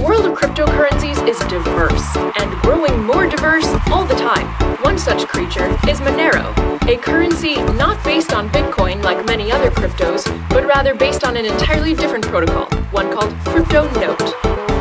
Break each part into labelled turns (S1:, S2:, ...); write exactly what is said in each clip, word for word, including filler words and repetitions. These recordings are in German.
S1: world of cryptocurrencies is diverse and growing more diverse all the time. One such creature is Monero, a currency not based on Bitcoin like many other cryptos, but rather based on an entirely different protocol, one called CryptoNote.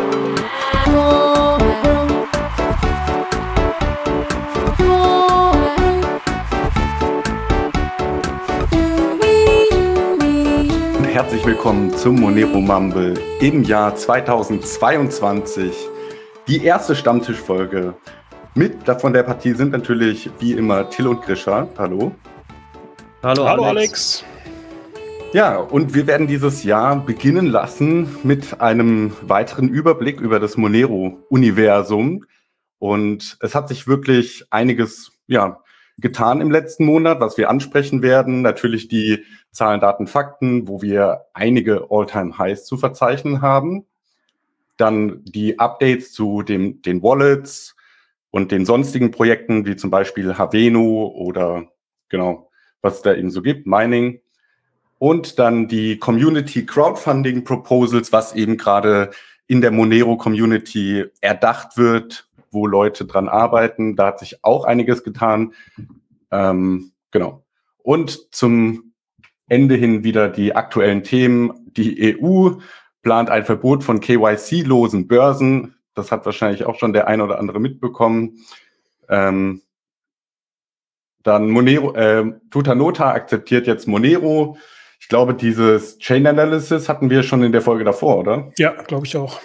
S2: Herzlich willkommen zum Monero Mumble im Jahr zweitausendzweiundzwanzig. Die erste Stammtischfolge. Mit von der Partie sind natürlich wie immer Till und Grisha. Hallo.
S3: Hallo, Hallo Alex. Alex.
S2: Ja, und wir werden dieses Jahr beginnen lassen mit einem weiteren Überblick über das Monero-Universum. Und es hat sich wirklich einiges, ja, getan im letzten Monat, was wir ansprechen werden. Natürlich die Zahlen, Daten, Fakten, wo wir einige All-Time-Highs zu verzeichnen haben. Dann die Updates zu dem, den Wallets und den sonstigen Projekten, wie zum Beispiel Haveno oder genau, was es da eben so gibt, Mining. Und dann die Community Crowdfunding Proposals, was eben gerade in der Monero Community erdacht wird, wo Leute dran arbeiten. Da hat sich auch einiges getan. Ähm, genau. Und zum Ende hin wieder die aktuellen Themen. Die E U plant ein Verbot von K Y C-losen Börsen. Das hat wahrscheinlich auch schon der ein oder andere mitbekommen. Ähm, dann Monero, äh, Tutanota akzeptiert jetzt Monero. Ich glaube, dieses Chain Analysis hatten wir schon in der Folge davor, oder?
S3: Ja, glaube ich auch.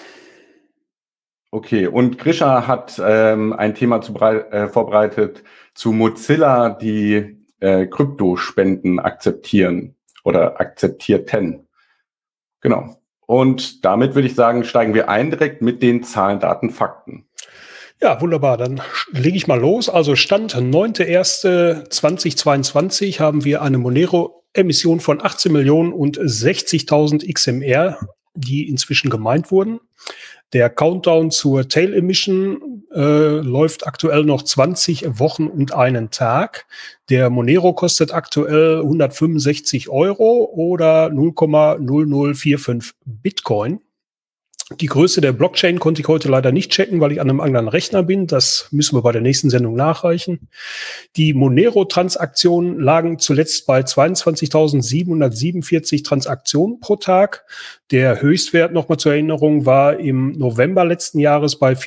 S2: Okay, und Grisha hat ähm, ein Thema zu brei- äh, vorbereitet zu Mozilla, die äh, Kryptospenden akzeptieren oder akzeptierten. Genau. Und damit würde ich sagen, steigen wir ein direkt mit den Zahlen, Daten, Fakten.
S3: Ja, wunderbar. Dann lege ich mal los. Also Stand neunter erster zweitausendzweiundzwanzig haben wir eine Monero-Emission von achtzehn Millionen und sechzigtausend X M R, die inzwischen gemeint wurden. Der Countdown zur Tail Emission äh, läuft aktuell noch zwanzig Wochen und einen Tag. Der Monero kostet aktuell hundertfünfundsechzig Euro oder null Komma null null vier fünf Bitcoin. Die Größe der Blockchain konnte ich heute leider nicht checken, weil ich an einem anderen Rechner bin. Das müssen wir bei der nächsten Sendung nachreichen. Die Monero-Transaktionen lagen zuletzt bei zweiundzwanzigtausendsiebenhundertsiebenundvierzig Transaktionen pro Tag. Der Höchstwert, nochmal zur Erinnerung, war im November letzten Jahres bei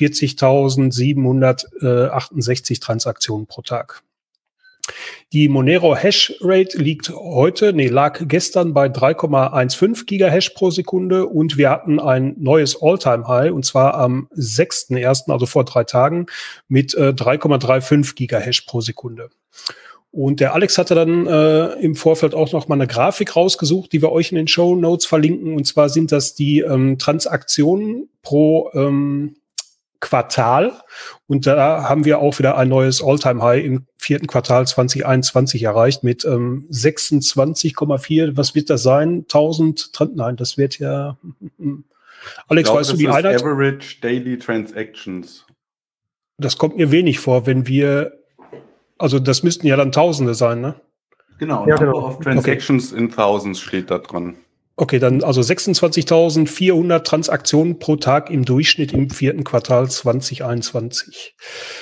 S3: vierzigtausendsiebenhundertachtundsechzig Transaktionen pro Tag. Die Monero Hash Rate liegt heute, nee, lag gestern bei drei Komma fünfzehn Gigahash pro Sekunde und wir hatten ein neues All-Time-High und zwar am sechster erster, also vor drei Tagen, mit äh, drei Komma fünfunddreißig Gigahash pro Sekunde. Und der Alex hatte dann äh, im Vorfeld auch noch mal eine Grafik rausgesucht, die wir euch in den Shownotes verlinken. Und zwar sind das die ähm, Transaktionen pro ähm, Quartal. Und da haben wir auch wieder ein neues All-Time-High im vierten Quartal zweitausendeinundzwanzig erreicht mit ähm, sechsundzwanzig Komma vier. Was wird das sein? tausend? Nein, das wird ja... Alex,
S2: glaube,
S3: weißt du die Einheit?
S2: Average Daily Transactions.
S3: Das kommt mir wenig vor, wenn wir... Also das müssten ja dann Tausende sein, ne?
S2: Genau,
S3: ja,
S2: Number
S3: genau.
S2: of Transactions okay. in Thousands steht da dran.
S3: Okay, dann also sechsundzwanzigtausendvierhundert Transaktionen pro Tag im Durchschnitt im vierten Quartal zweitausendeinundzwanzig.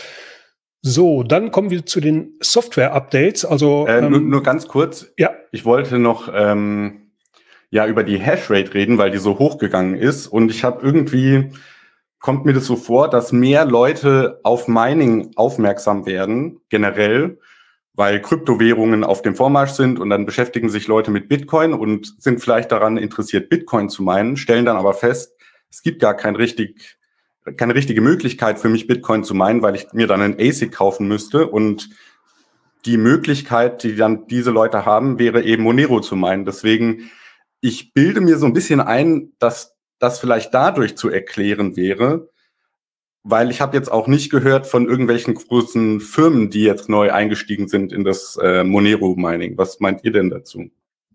S3: So, dann kommen wir zu den Software-Updates. Also
S2: äh,
S3: ähm,
S2: nur, nur ganz kurz.
S3: Ja.
S2: Ich wollte noch ähm, ja über die Hashrate reden, weil die so hochgegangen ist. Und ich habe irgendwie, kommt mir das so vor, dass mehr Leute auf Mining aufmerksam werden, generell, weil Kryptowährungen auf dem Vormarsch sind und dann beschäftigen sich Leute mit Bitcoin und sind vielleicht daran interessiert, Bitcoin zu meinen, stellen dann aber fest, es gibt gar kein richtig, keine richtige Möglichkeit für mich, Bitcoin zu meinen, weil ich mir dann einen A S I C kaufen müsste und die Möglichkeit, die dann diese Leute haben, wäre eben Monero zu meinen. Deswegen, ich bilde mir so ein bisschen ein, dass das vielleicht dadurch zu erklären wäre, weil ich habe jetzt auch nicht gehört von irgendwelchen großen Firmen, die jetzt neu eingestiegen sind in das äh, Monero-Mining. Was meint ihr denn dazu?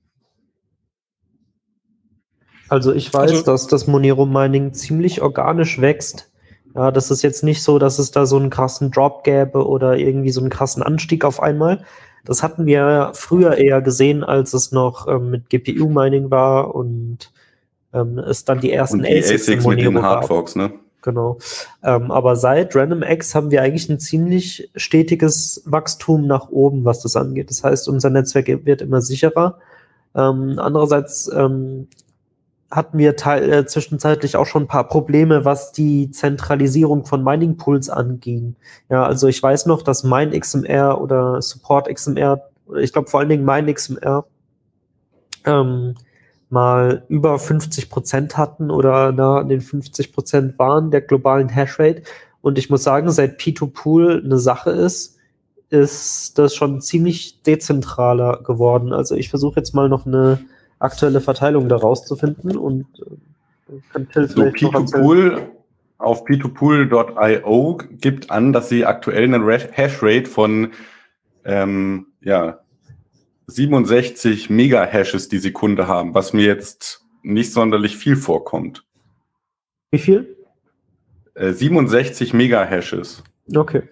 S4: Also ich weiß, also, dass das Monero-Mining ziemlich organisch wächst. Ja, das ist jetzt nicht so, dass es da so einen krassen Drop gäbe oder irgendwie so einen krassen Anstieg auf einmal. Das hatten wir früher eher gesehen, als es noch ähm, mit G P U-Mining war und ähm, es dann die ersten
S2: Und die
S4: A S I Cs,
S2: ASICs mit den Hardforks, ne?
S4: Genau. Ähm, aber seit RandomX haben wir eigentlich ein ziemlich stetiges Wachstum nach oben, was das angeht. Das heißt, unser Netzwerk wird immer sicherer. Ähm, andererseits ähm, hatten wir teil, äh, zwischenzeitlich auch schon ein paar Probleme, was die Zentralisierung von Mining Pools anging. Ja, also ich weiß noch, dass MineXMR oder SupportXMR, oder ich glaube vor allen Dingen MineXMR, ähm, mal über fünfzig Prozent hatten oder nah an den fünfzig Prozent waren der globalen Hashrate. Und ich muss sagen, seit P zwei Pool eine Sache ist, ist das schon ziemlich dezentraler geworden. Also ich versuche jetzt mal noch eine aktuelle Verteilung daraus zu finden und äh, kann Till
S2: So,
S4: vielleicht
S2: P
S4: noch
S2: zwei
S4: erzählen.
S2: Pool auf P zwei Pool Punkt i o gibt an, dass sie aktuell eine Hashrate von ähm, ja, siebenundsechzig Megahashes die Sekunde haben, was mir jetzt nicht sonderlich viel vorkommt.
S4: Wie viel?
S2: Äh, siebenundsechzig Megahashes.
S4: Okay.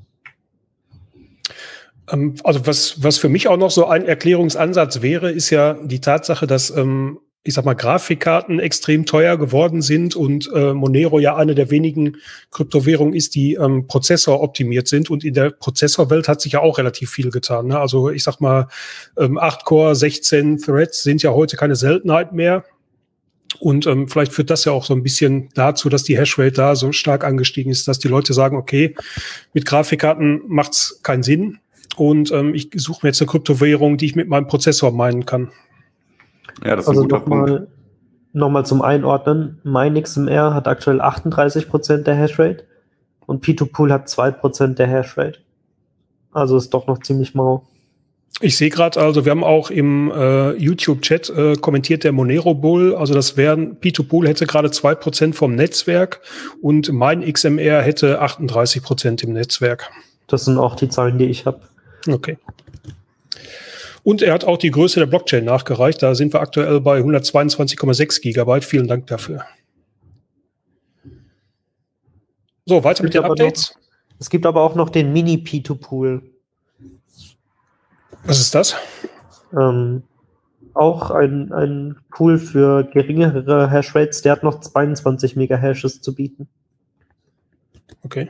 S3: Ähm, also was, was für mich auch noch so ein Erklärungsansatz wäre, ist ja die Tatsache, dass, ähm, ich sag mal, Grafikkarten extrem teuer geworden sind und äh, Monero ja eine der wenigen Kryptowährungen ist, die ähm, Prozessor optimiert sind. Und in der Prozessorwelt hat sich ja auch relativ viel getan. Ne? Also ich sag mal, ähm, acht Core, sechzehn Threads sind ja heute keine Seltenheit mehr. Und ähm, vielleicht führt das ja auch so ein bisschen dazu, dass die Hashrate da so stark angestiegen ist, dass die Leute sagen, okay, mit Grafikkarten macht's keinen Sinn. Und ähm, ich suche mir jetzt eine Kryptowährung, die ich mit meinem Prozessor meinen kann.
S2: Ja, das ist
S4: Also
S2: ein guter Punkt.
S4: nochmal noch mal zum Einordnen. MineXMR hat aktuell achtunddreißig Prozent der Hashrate und P zwei Pool hat zwei Prozent der Hashrate. Also ist doch noch ziemlich mau.
S3: Ich sehe gerade, also wir haben auch im äh, YouTube-Chat äh, kommentiert der Monero Bull, also das wären, P zwei Pool hätte gerade zwei Prozent vom Netzwerk und MineXMR hätte achtunddreißig Prozent im Netzwerk.
S4: Das sind auch die Zahlen, die ich habe.
S3: Okay. Und er hat auch die Größe der Blockchain nachgereicht. Da sind wir aktuell bei hundertzweiundzwanzig Komma sechs Gigabyte. Vielen Dank dafür. So, weiter mit den Updates.
S4: Noch, es gibt aber auch noch den Mini-P zwei Pool.
S3: Was ist das?
S4: Ähm, auch ein, ein Pool für geringere Hashrates. Der hat noch zweiundzwanzig Megahashes zu bieten.
S3: Okay.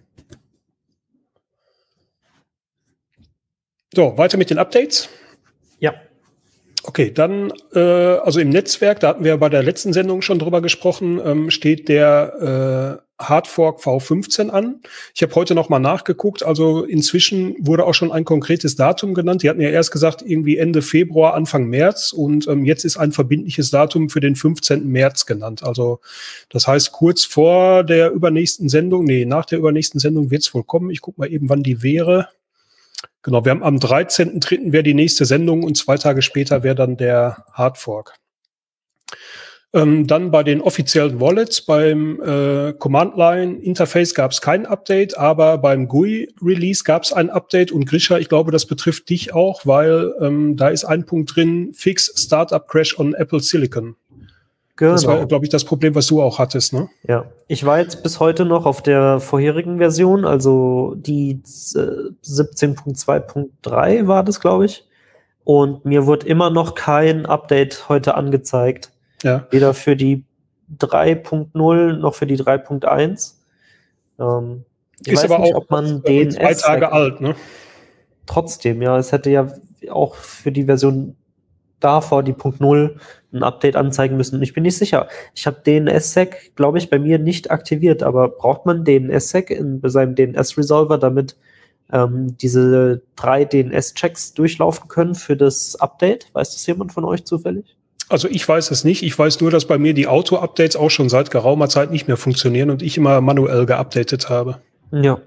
S3: So, weiter mit den Updates.
S4: Ja.
S3: Okay, dann, äh, also im Netzwerk, da hatten wir bei der letzten Sendung schon drüber gesprochen, ähm, steht der äh, Hardfork V fünfzehn an. Ich habe heute noch mal nachgeguckt, also inzwischen wurde auch schon ein konkretes Datum genannt. Die hatten ja erst gesagt, irgendwie Ende Februar, Anfang März und ähm, jetzt ist ein verbindliches Datum für den fünfzehnten März genannt. Also das heißt, kurz vor der übernächsten Sendung, nee, nach der übernächsten Sendung wird es wohl kommen. Ich gucke mal eben, wann die wäre. Genau, wir haben am dreizehnten dritten wäre die nächste Sendung und zwei Tage später wäre dann der Hardfork. Ähm, dann bei den offiziellen Wallets, beim äh, Command-Line-Interface gab es kein Update, aber beim G U I-Release gab es ein Update und Grisha, ich glaube, das betrifft dich auch, weil ähm, da ist ein Punkt drin, Fix Startup Crash on Apple Silicon. Genau. Das war, glaube ich, das Problem, was du auch hattest, ne?
S4: Ja, ich war jetzt bis heute noch auf der vorherigen Version, also die äh, siebzehn Punkt zwei Punkt drei war das, glaube ich. Und mir wird immer noch kein Update heute angezeigt.
S3: Ja.
S4: Weder für die drei Punkt null noch für die drei Punkt eins. Ähm, ich
S3: ist
S4: weiß
S3: aber
S4: nicht,
S3: auch
S4: ob man D N S
S3: zwei Tage alt, ne?
S4: Trotzdem, ja, es hätte ja auch für die Version davor, die Punkt null, ein Update anzeigen müssen. Ich bin nicht sicher. Ich habe D N S-Sec, glaube ich, bei mir nicht aktiviert, aber braucht man D N S-Sec in bei seinem D N S-Resolver, damit ähm, diese drei D N S-Checks durchlaufen können für das Update? Weiß das jemand von euch zufällig?
S3: Also ich weiß es nicht. Ich weiß nur, dass bei mir die Auto-Updates auch schon seit geraumer Zeit nicht mehr funktionieren und ich immer manuell geupdatet habe.
S4: Ja.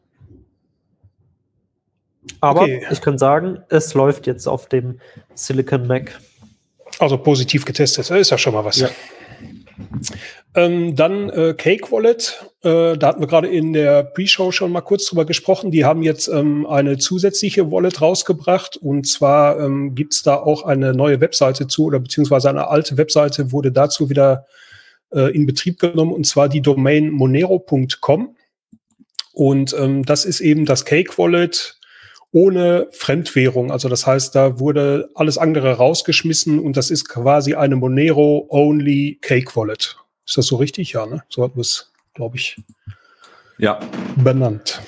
S4: Aber
S3: Okay.
S4: Ich kann sagen, es läuft jetzt auf dem Silicon Mac.
S3: Also positiv getestet, das ist ja schon mal was.
S4: Ja.
S3: Ähm, dann äh, Cake Wallet, äh, da hatten wir gerade in der Pre-Show schon mal kurz drüber gesprochen. Die haben jetzt ähm, eine zusätzliche Wallet rausgebracht und zwar ähm, gibt es da auch eine neue Webseite zu oder beziehungsweise eine alte Webseite wurde dazu wieder äh, in Betrieb genommen und zwar die Domain monero punkt com und ähm, das ist eben das Cake Wallet ohne Fremdwährung. Also das heißt, da wurde alles andere rausgeschmissen und das ist quasi eine Monero-only Cake Wallet. Ist das so richtig? Ja, ne? So hat man es, glaube ich,
S2: ja.
S3: benannt.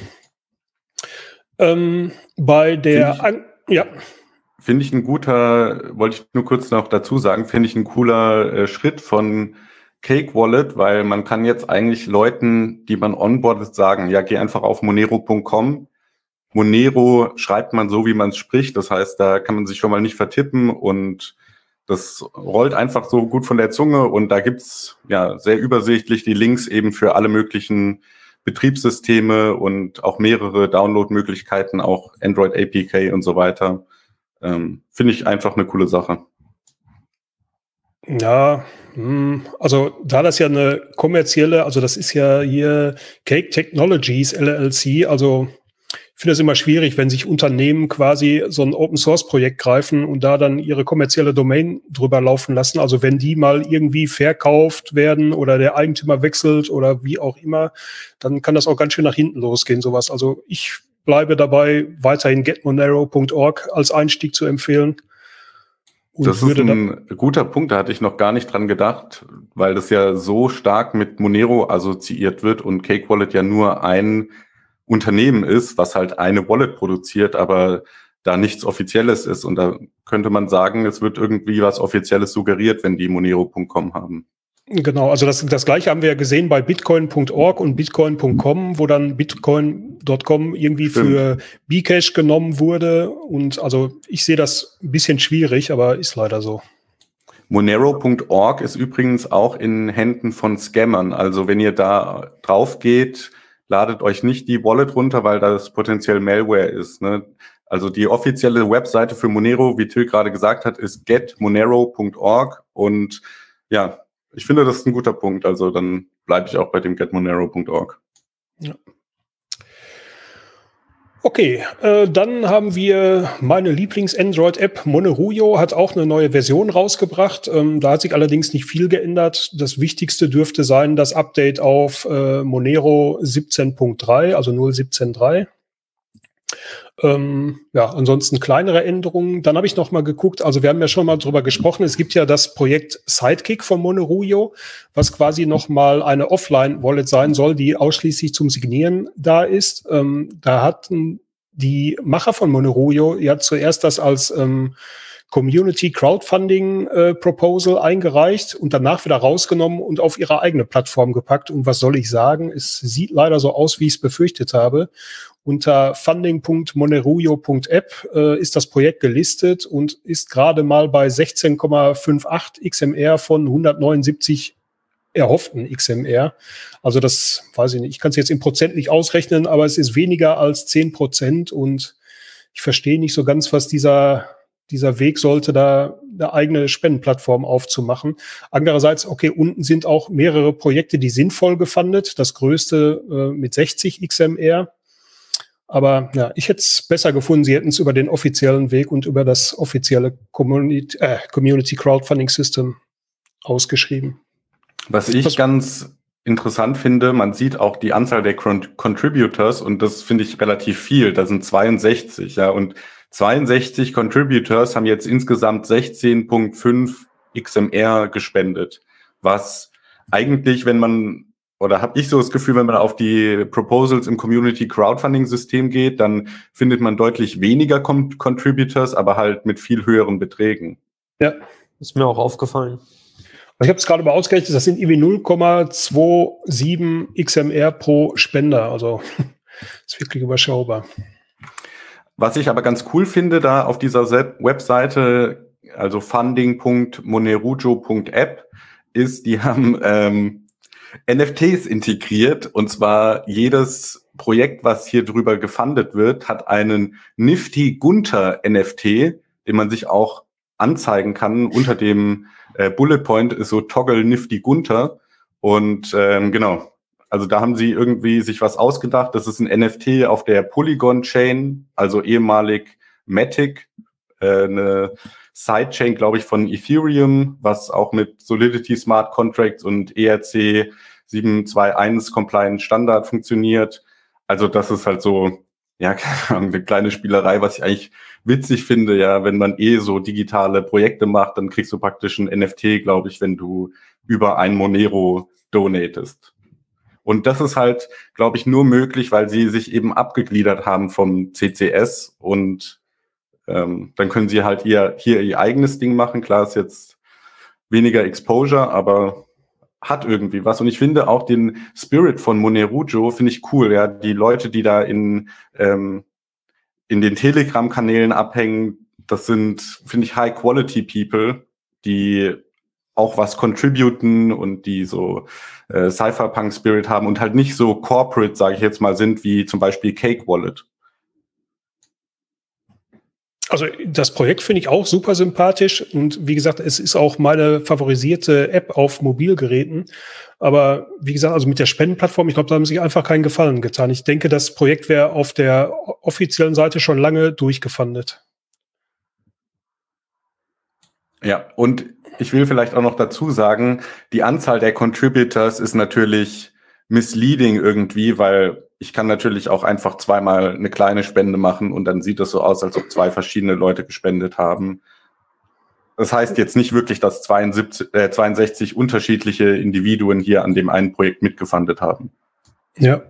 S3: Ähm, bei der,
S2: Find
S3: ich, ja.
S2: Finde ich ein guter, wollte ich nur kurz noch dazu sagen, finde ich ein cooler äh, Schritt von Cake Wallet, weil man kann jetzt eigentlich Leuten, die man onboardet, sagen, ja, geh einfach auf monero punkt com. Monero schreibt man so, wie man es spricht. Das heißt, da kann man sich schon mal nicht vertippen und das rollt einfach so gut von der Zunge und da gibt's ja sehr übersichtlich die Links eben für alle möglichen Betriebssysteme und auch mehrere Download-Möglichkeiten, auch Android A P K und so weiter. Ähm, finde ich einfach eine coole Sache.
S3: Ja, also da das ja eine kommerzielle, also das ist ja hier Cake Technologies L L C, also ich finde es immer schwierig, wenn sich Unternehmen quasi so ein Open-Source-Projekt greifen und da dann ihre kommerzielle Domain drüber laufen lassen. Also wenn die mal irgendwie verkauft werden oder der Eigentümer wechselt oder wie auch immer, dann kann das auch ganz schön nach hinten losgehen, sowas. Also ich bleibe dabei, weiterhin get monero punkt org als Einstieg zu empfehlen.
S2: Und das ist ein guter Punkt, da hatte ich noch gar nicht dran gedacht, weil das ja so stark mit Monero assoziiert wird und Cake Wallet ja nur ein Unternehmen ist, was halt eine Wallet produziert, aber da nichts Offizielles ist. Und da könnte man sagen, es wird irgendwie was Offizielles suggeriert, wenn die monero punkt com haben.
S3: Genau, also das, das Gleiche haben wir ja gesehen bei bitcoin punkt org und bitcoin punkt com, wo dann bitcoin punkt com irgendwie Stimmt. für Bcash genommen wurde. Und also ich sehe das ein bisschen schwierig, aber ist leider so.
S2: monero punkt org ist übrigens auch in Händen von Scammern. Also wenn ihr da drauf geht, ladet euch nicht die Wallet runter, weil das potenziell Malware ist. Ne? Also die offizielle Webseite für Monero, wie Till gerade gesagt hat, ist get monero punkt org. Und ja, ich finde, das ist ein guter Punkt. Also dann bleibe ich auch bei dem get monero punkt org.
S3: Ja. Okay, äh, dann haben wir meine Lieblings-Android-App Monerujo, hat auch eine neue Version rausgebracht. Ähm, da hat sich allerdings nicht viel geändert. Das Wichtigste dürfte sein, das Update auf äh, Monero siebzehn Punkt drei, also null siebzehn Punkt drei. Ähm, ja, ansonsten kleinere Änderungen. Dann habe ich noch mal geguckt, also wir haben ja schon mal drüber gesprochen, es gibt ja das Projekt Sidekick von Monerujo, was quasi noch mal eine Offline-Wallet sein soll, die ausschließlich zum Signieren da ist. Ähm, da hatten die Macher von Monerujo ja zuerst das als ähm, Community Crowdfunding äh, Proposal eingereicht und danach wieder rausgenommen und auf ihre eigene Plattform gepackt. Und was soll ich sagen? Es sieht leider so aus, wie ich es befürchtet habe. Unter funding punkt monerujo punkt app äh, ist das Projekt gelistet und ist gerade mal bei sechzehn Komma achtundfünfzig X M R von hundertneunundsiebzig erhofften X M R. Also das weiß ich nicht. Ich kann es jetzt in Prozent nicht ausrechnen, aber es ist weniger als zehn Prozent und ich verstehe nicht so ganz, was dieser dieser Weg sollte, da eine eigene Spendenplattform aufzumachen. Andererseits, okay, unten sind auch mehrere Projekte, die sinnvoll gefundet. Das größte äh, mit sechzig X M R. Aber ja, ich hätte es besser gefunden, sie hätten es über den offiziellen Weg und über das offizielle Community, äh, Community Crowdfunding System ausgeschrieben.
S2: Was ich Was, ganz interessant finde, man sieht auch die Anzahl der Contributors und das finde ich relativ viel. Da sind zweiundsechzig, ja, und zweiundsechzig Contributors haben jetzt insgesamt sechzehn Komma fünf X M R gespendet, was eigentlich, wenn man, oder habe ich so das Gefühl, wenn man auf die Proposals im Community Crowdfunding System geht, dann findet man deutlich weniger Con- Contributors, aber halt mit viel höheren Beträgen.
S4: Ja, ist mir auch aufgefallen.
S3: Ich habe es gerade mal ausgerechnet, das sind irgendwie null Komma siebenundzwanzig X M R pro Spender, also ist wirklich überschaubar.
S2: Was ich aber ganz cool finde, da auf dieser Webseite, also funding punkt monerujo punkt app, ist, die haben ähm, N F Ts integriert. Und zwar jedes Projekt, was hier drüber gefundet wird, hat einen Nifty Gunter N F T, den man sich auch anzeigen kann. Unter dem äh, Bullet Point ist so Toggle Nifty Gunter. Und ähm, genau. Also da haben sie irgendwie sich was ausgedacht. Das ist ein N F T auf der Polygon-Chain, also ehemalig Matic, äh, eine Sidechain, glaube ich, von Ethereum, was auch mit Solidity Smart Contracts und E R C sieben zwei eins Compliant Standard funktioniert. Also das ist halt so ja, eine kleine Spielerei, was ich eigentlich witzig finde, ja, wenn man eh so digitale Projekte macht, dann kriegst du praktisch ein N F T, glaube ich, wenn du über ein Monero donatest. Und das ist halt, glaube ich, nur möglich, weil sie sich eben abgegliedert haben vom C C S und ähm, dann können sie halt ihr, hier ihr eigenes Ding machen. Klar ist jetzt weniger Exposure, aber hat irgendwie was. Und ich finde auch den Spirit von Monerujo finde ich cool, ja, die Leute, die da in ähm, in den Telegram-Kanälen abhängen, das sind, finde ich, High-Quality-People, die auch was contributen und die so äh, Cypherpunk-Spirit haben und halt nicht so corporate, sage ich jetzt mal, sind wie zum Beispiel Cake Wallet.
S3: Also das Projekt finde ich auch super sympathisch und wie gesagt, es ist auch meine favorisierte App auf Mobilgeräten. Aber wie gesagt, also mit der Spendenplattform, ich glaube, da haben sie sich einfach keinen Gefallen getan. Ich denke, das Projekt wäre auf der offiziellen Seite schon lange durchgefundet.
S2: Ja, und ich will vielleicht auch noch dazu sagen, die Anzahl der Contributors ist natürlich misleading irgendwie, weil ich kann natürlich auch einfach zweimal eine kleine Spende machen und dann sieht es so aus, als ob zwei verschiedene Leute gespendet haben. Das heißt jetzt nicht wirklich, dass zweiundsiebzig, äh, zweiundsechzig unterschiedliche Individuen hier an dem einen Projekt mitgefundet haben.
S3: Ja.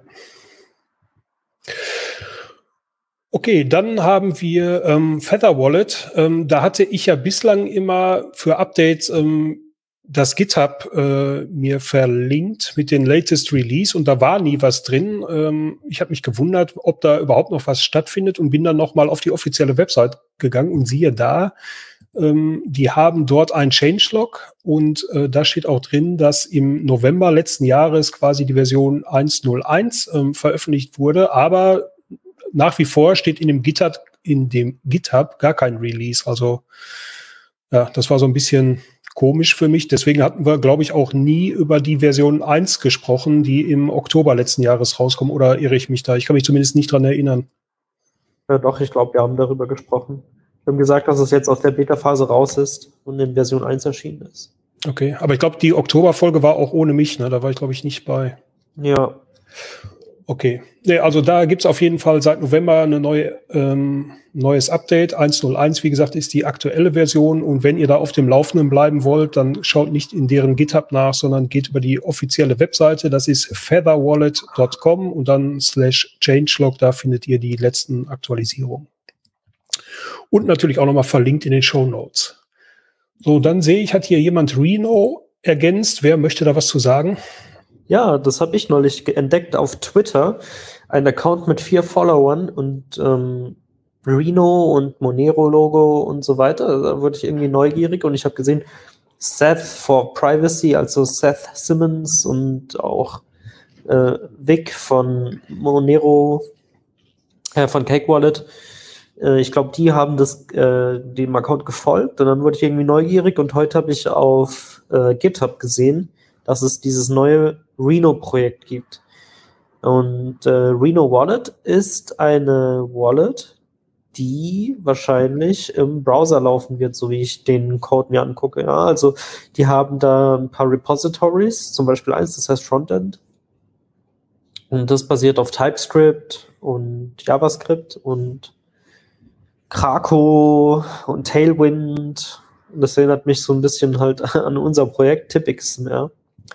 S3: Okay, dann haben wir ähm, Feather Wallet. Ähm, da hatte ich ja bislang immer für Updates ähm, das GitHub äh, mir verlinkt mit den latest Release und da war nie was drin. Ähm, ich habe mich gewundert, ob da überhaupt noch was stattfindet und bin dann noch mal auf die offizielle Website gegangen und siehe da, ähm, die haben dort ein Changelog und äh, da steht auch drin, dass im November letzten Jahres quasi die Version eins Punkt null eins ähm, veröffentlicht wurde, aber nach wie vor steht in dem GitHub, in dem GitHub gar kein Release. Also ja, das war so ein bisschen komisch für mich. Deswegen hatten wir, glaube ich, auch nie über die Version eins gesprochen, die im Oktober letzten Jahres rauskommt. Oder irre ich mich da? Ich kann mich zumindest nicht dran erinnern.
S4: Ja, doch, ich glaube, wir haben darüber gesprochen. Wir haben gesagt, dass es jetzt aus der Beta-Phase raus ist und in Version eins erschienen ist.
S3: Okay, aber ich glaube, die Oktoberfolge war auch ohne mich. Ne? Da war ich, glaube ich, nicht bei.
S4: Ja.
S3: Okay, nee, also da gibt's auf jeden Fall seit November eine neue, ähm, neues Update. eins Punkt null eins, wie gesagt, ist die aktuelle Version. Und wenn ihr da auf dem Laufenden bleiben wollt, dann schaut nicht in deren GitHub nach, sondern geht über die offizielle Webseite. Das ist featherwallet Punkt com und dann slash changelog. Da findet ihr die letzten Aktualisierungen. Und natürlich auch nochmal verlinkt in den Shownotes. So, dann sehe ich, hat hier jemand Reno ergänzt. Wer möchte da was zu sagen?
S4: Ja, das habe ich neulich entdeckt auf Twitter. Ein Account mit vier Followern und ähm, Reno und Monero-Logo und so weiter. Da wurde ich irgendwie neugierig und ich habe gesehen, Seth for Privacy, also Seth Simmons und auch äh, Vic von Monero, äh, von Cake Wallet. Äh, ich glaube, die haben das äh, dem Account gefolgt und dann wurde ich irgendwie neugierig und heute habe ich auf äh, GitHub gesehen, dass es dieses neue Reno-Projekt gibt. Und äh, Reno Wallet ist eine Wallet, die wahrscheinlich im Browser laufen wird, so wie ich den Code mir angucke. Ja, also die haben da ein paar Repositories, zum Beispiel eins, das heißt Frontend. Und das basiert auf TypeScript und JavaScript und Krakow und Tailwind. Und das erinnert mich so ein bisschen halt an unser Projekt Tipix, ja.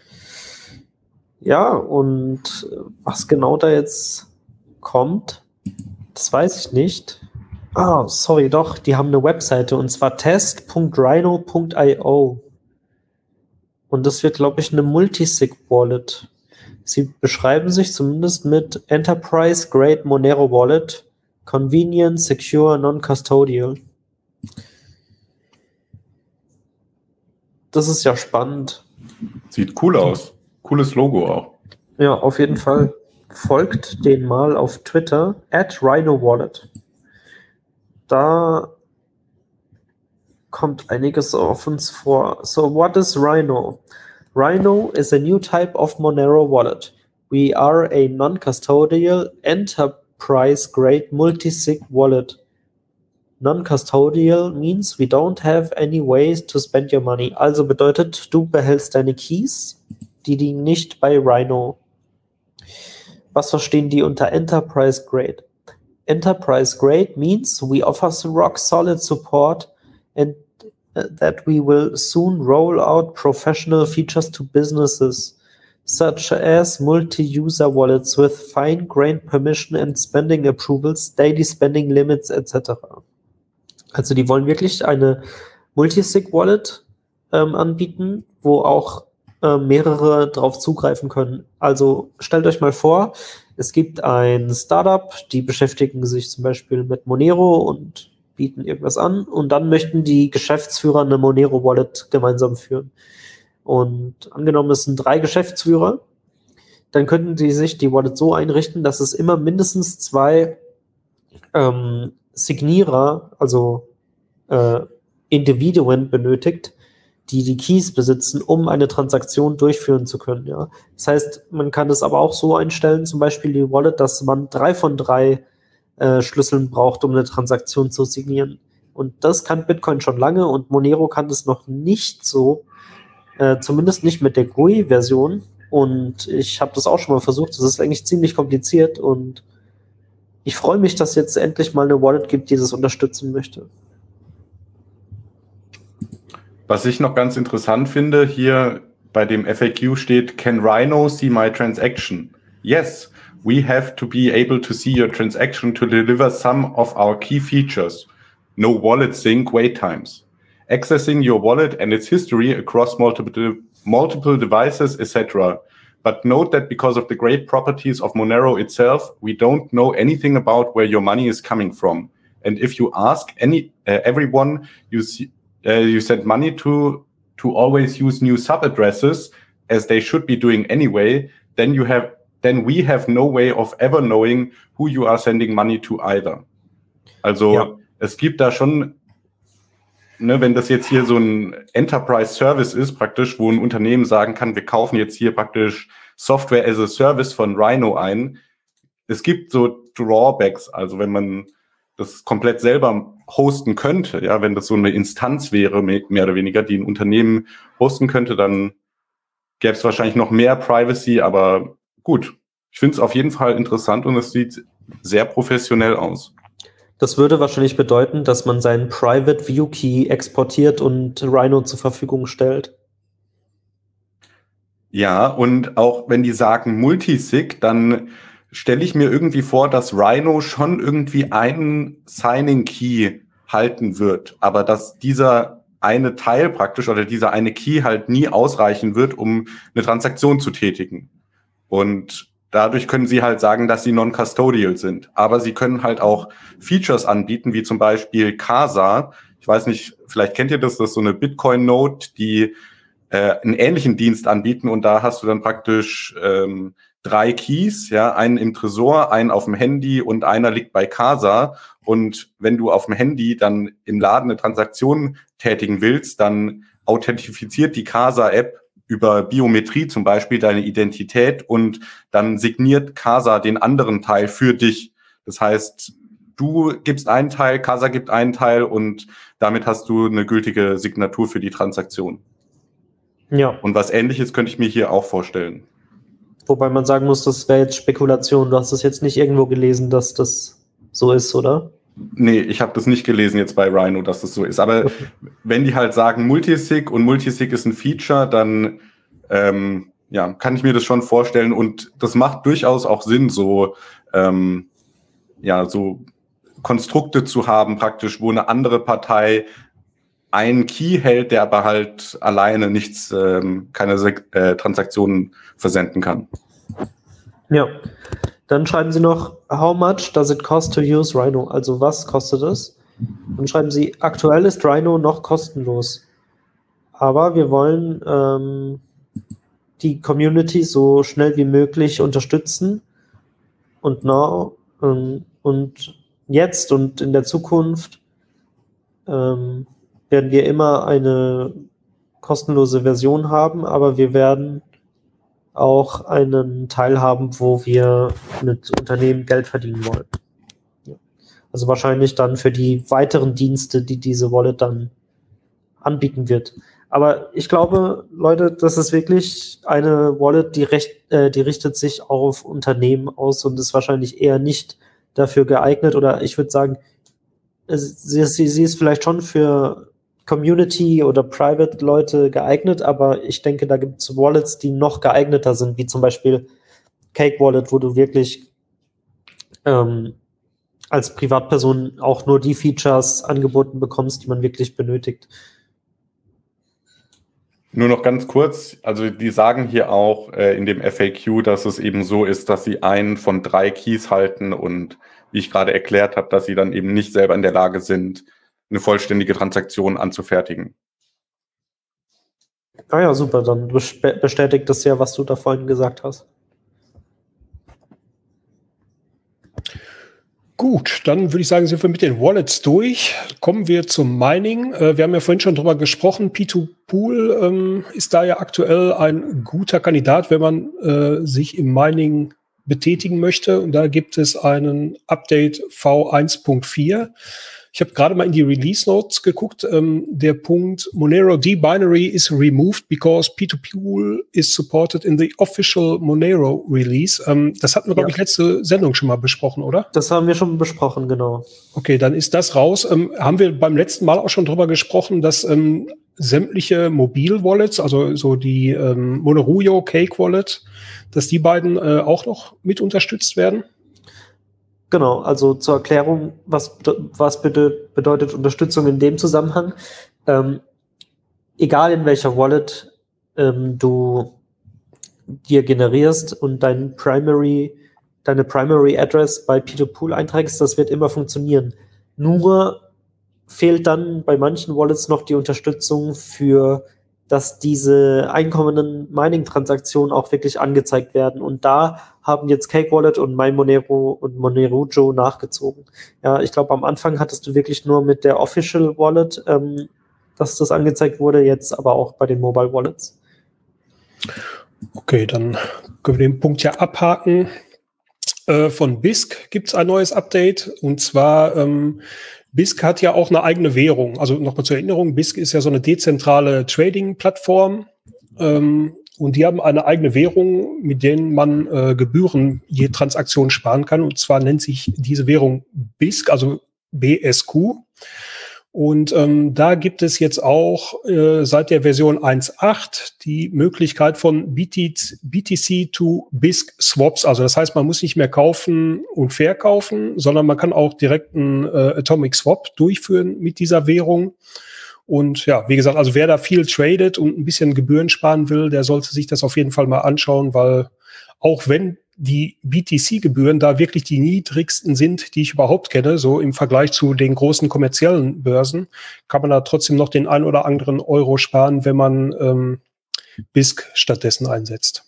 S4: Ja, und was genau da jetzt kommt, das weiß ich nicht. Ah, sorry, doch, die haben eine Webseite und zwar test Punkt rhino Punkt io. Und das wird, glaube ich, eine Multisig-Wallet. Sie beschreiben sich zumindest mit Enterprise-Grade Monero Wallet, Convenient, Secure, Non-Custodial. Das ist ja spannend.
S2: Sieht cool aus. Cooles Logo auch.
S4: Ja, auf jeden Fall. Folgt den mal auf Twitter, at Rhino Wallet. Da kommt einiges auf uns vor. So, what is Rhino? Rhino is a new type of Monero wallet. We are a non-custodial enterprise-grade multi-sig wallet. Non-custodial means we don't have any ways to spend your money. Also bedeutet, du behältst deine Keys, die liegen nicht bei Rhino. Was verstehen die unter Enterprise Grade? enterprise grade means we offer rock solid support and uh, that we will soon roll out professional features to businesses, such as multi-user wallets with fine-grained permission and spending approvals, daily spending limits et cetera. Also die wollen wirklich eine Multisig-Wallet ähm, anbieten, wo auch äh, mehrere drauf zugreifen können. Also stellt euch mal vor, es gibt ein Startup, die beschäftigen sich zum Beispiel mit Monero und bieten irgendwas an und dann möchten die Geschäftsführer eine Monero-Wallet gemeinsam führen. Und angenommen, es sind drei Geschäftsführer, dann könnten sie sich die Wallet so einrichten, dass es immer mindestens zwei ähm, Signierer, also äh, Individuen benötigt, die die Keys besitzen, um eine Transaktion durchführen zu können. Ja. Das heißt, man kann es aber auch so einstellen, zum Beispiel die Wallet, dass man drei von drei äh, Schlüsseln braucht, um eine Transaktion zu signieren. Und das kann Bitcoin schon lange und Monero kann das noch nicht so, äh, zumindest nicht mit der G U I-Version. Und ich habe das auch schon mal versucht. Das ist eigentlich ziemlich kompliziert und ich freue mich, dass es jetzt endlich mal eine Wallet gibt, die das unterstützen möchte.
S2: Was ich noch ganz interessant finde, hier bei dem F A Q steht, can Rhino see my transaction? Yes, we have to be able to see your transaction to deliver some of our key features. No wallet sync wait times. Accessing your wallet and its history across multiple, multiple devices, et cetera. But note that because of the great properties of Monero itself, we don't know anything about where your money is coming from. And if you ask any uh, everyone you see, Uh, you send money to to always use new sub-addresses, as they should be doing anyway, then you have then we have no way of ever knowing who you are sending money to either. Also ja. Es gibt da schon, ne, wenn das jetzt hier so ein Enterprise-Service ist, praktisch, wo ein Unternehmen sagen kann, wir kaufen jetzt hier praktisch Software as a Service von Rhino ein. Es gibt so Drawbacks, also wenn man das komplett selber hosten könnte, ja, wenn das so eine Instanz wäre, mehr oder weniger, die ein Unternehmen hosten könnte, dann gäbe es wahrscheinlich noch mehr Privacy, aber gut. Ich finde es auf jeden Fall interessant und es sieht sehr professionell aus.
S4: Das würde wahrscheinlich bedeuten, dass man seinen Private View Key exportiert und Rhino zur Verfügung stellt.
S2: Ja, und auch wenn die sagen Multisig, dann stelle ich mir irgendwie vor, dass Rhino schon irgendwie einen Signing Key halten wird, aber dass dieser eine Teil praktisch oder dieser eine Key halt nie ausreichen wird, um eine Transaktion zu tätigen. Und dadurch können sie halt sagen, dass sie non-custodial sind. Aber sie können halt auch Features anbieten, wie zum Beispiel Casa. Ich weiß nicht, vielleicht kennt ihr das, das ist so eine Bitcoin-Node, die äh, einen ähnlichen Dienst anbieten und da hast du dann praktisch ähm, drei Keys, ja, einen im Tresor, einen auf dem Handy und einer liegt bei Casa. Und wenn du auf dem Handy dann im Laden eine Transaktion tätigen willst, dann authentifiziert die Casa-App über Biometrie zum Beispiel deine Identität und dann signiert Casa den anderen Teil für dich. Das heißt, du gibst einen Teil, Casa gibt einen Teil und damit hast du eine gültige Signatur für die Transaktion.
S4: Ja.
S2: Und was Ähnliches könnte ich mir hier auch vorstellen.
S4: Wobei man sagen muss, das wäre jetzt Spekulation. Du hast es jetzt nicht irgendwo gelesen, dass das so ist, oder?
S2: Nee, ich habe das nicht gelesen jetzt bei Rhino, dass das so ist. Aber okay. Wenn die halt sagen Multisig und Multisig ist ein Feature, dann ähm, ja, kann ich mir das schon vorstellen. Und das macht durchaus auch Sinn, so, ähm, ja, so Konstrukte zu haben, praktisch, wo eine andere Partei einen Key hält, der aber halt alleine nichts, ähm, keine äh, Transaktionen versenden kann.
S4: Ja, dann schreiben Sie noch, how much does it cost to use Rhino? Also was kostet es? Dann schreiben Sie, aktuell ist Rhino noch kostenlos. Aber wir wollen ähm, die Community so schnell wie möglich unterstützen. Und now ähm, und jetzt und in der Zukunft ähm, werden wir immer eine kostenlose Version haben, aber wir werden auch einen Teil haben, wo wir mit Unternehmen Geld verdienen wollen. Also wahrscheinlich dann für die weiteren Dienste, die diese Wallet dann anbieten wird. Aber ich glaube, Leute, das ist wirklich eine Wallet, die, recht, äh, die richtet sich auf Unternehmen aus und ist wahrscheinlich eher nicht dafür geeignet, oder ich würde sagen, sie, sie, sie ist vielleicht schon für Community oder Private-Leute geeignet, aber ich denke, da gibt es Wallets, die noch geeigneter sind, wie zum Beispiel Cake Wallet, wo du wirklich ähm, als Privatperson auch nur die Features angeboten bekommst, die man wirklich benötigt.
S2: Nur noch ganz kurz, also die sagen hier auch äh, in dem F A Q, dass es eben so ist, dass sie einen von drei Keys halten und wie ich gerade erklärt habe, dass sie dann eben nicht selber in der Lage sind, eine vollständige Transaktion anzufertigen.
S4: Ah ja, super, dann bestätigt das ja, was du da vorhin gesagt hast.
S3: Gut, dann würde ich sagen, sind wir mit den Wallets durch. Kommen wir zum Mining. Äh, wir haben ja vorhin schon drüber gesprochen. P zwei Pool ähm, ist da ja aktuell ein guter Kandidat, wenn man äh, sich im Mining betätigen möchte. Und da gibt es einen Update V eins Punkt vier. Ich habe gerade mal in die Release Notes geguckt. Ähm, der Punkt Monero D-Binary is removed because P zwei Pool is supported in the official Monero release. Ähm, das hatten wir, glaube ja. ich, letzte Sendung schon mal besprochen, oder?
S4: Das haben wir schon besprochen, genau.
S3: Okay, dann ist das raus. Ähm, haben wir beim letzten Mal auch schon drüber gesprochen, dass ähm, sämtliche Mobil-Wallets, also so die ähm, Monerujo, Cake Wallet, dass die beiden äh, auch noch mit unterstützt werden?
S4: Genau, also zur Erklärung, was, was bedeutet, bedeutet Unterstützung in dem Zusammenhang. Ähm, egal in welcher Wallet ähm, du dir generierst und dein Primary, deine Primary Address bei P zwei Pool einträgst, das wird immer funktionieren. Nur fehlt dann bei manchen Wallets noch die Unterstützung für, dass diese einkommenden Mining-Transaktionen auch wirklich angezeigt werden. Und da haben jetzt Cake Wallet und MyMonero und Monerujo nachgezogen. Ja, ich glaube, am Anfang hattest du wirklich nur mit der Official Wallet, ähm, dass das angezeigt wurde, jetzt aber auch bei den Mobile Wallets.
S3: Okay, dann können wir den Punkt ja abhaken. Äh, von B I S C gibt es ein neues Update, und zwar ähm, B I S C hat ja auch eine eigene Währung. Also nochmal zur Erinnerung, B I S C ist ja so eine dezentrale Trading-Plattform, ähm, und die haben eine eigene Währung, mit denen man äh, Gebühren je Transaktion sparen kann. Und zwar nennt sich diese Währung B I S C, also B S Q. Und ähm, da gibt es jetzt auch äh, seit der Version eins Punkt acht die Möglichkeit von B T C to B I S C Swaps. Also das heißt, man muss nicht mehr kaufen und verkaufen, sondern man kann auch direkt einen äh, Atomic Swap durchführen mit dieser Währung. Und ja, wie gesagt, also wer da viel tradet und ein bisschen Gebühren sparen will, der sollte sich das auf jeden Fall mal anschauen, weil auch wenn die B T C-Gebühren da wirklich die niedrigsten sind, die ich überhaupt kenne, so im Vergleich zu den großen kommerziellen Börsen, kann man da trotzdem noch den ein oder anderen Euro sparen, wenn man ähm, B I S C stattdessen einsetzt.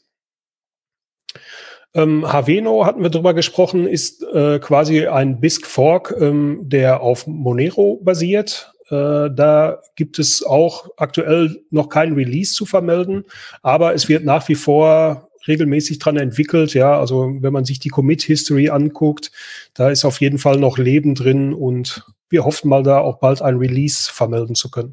S3: Ähm, Haveno, hatten wir drüber gesprochen, ist äh, quasi ein B I S C-Fork, ähm, der auf Monero basiert. Äh, da gibt es auch aktuell noch kein Release zu vermelden, aber es wird nach wie vor regelmäßig dran entwickelt. Ja, also wenn man sich die Commit-History anguckt, da ist auf jeden Fall noch Leben drin, und wir hoffen mal, da auch bald ein Release vermelden zu können.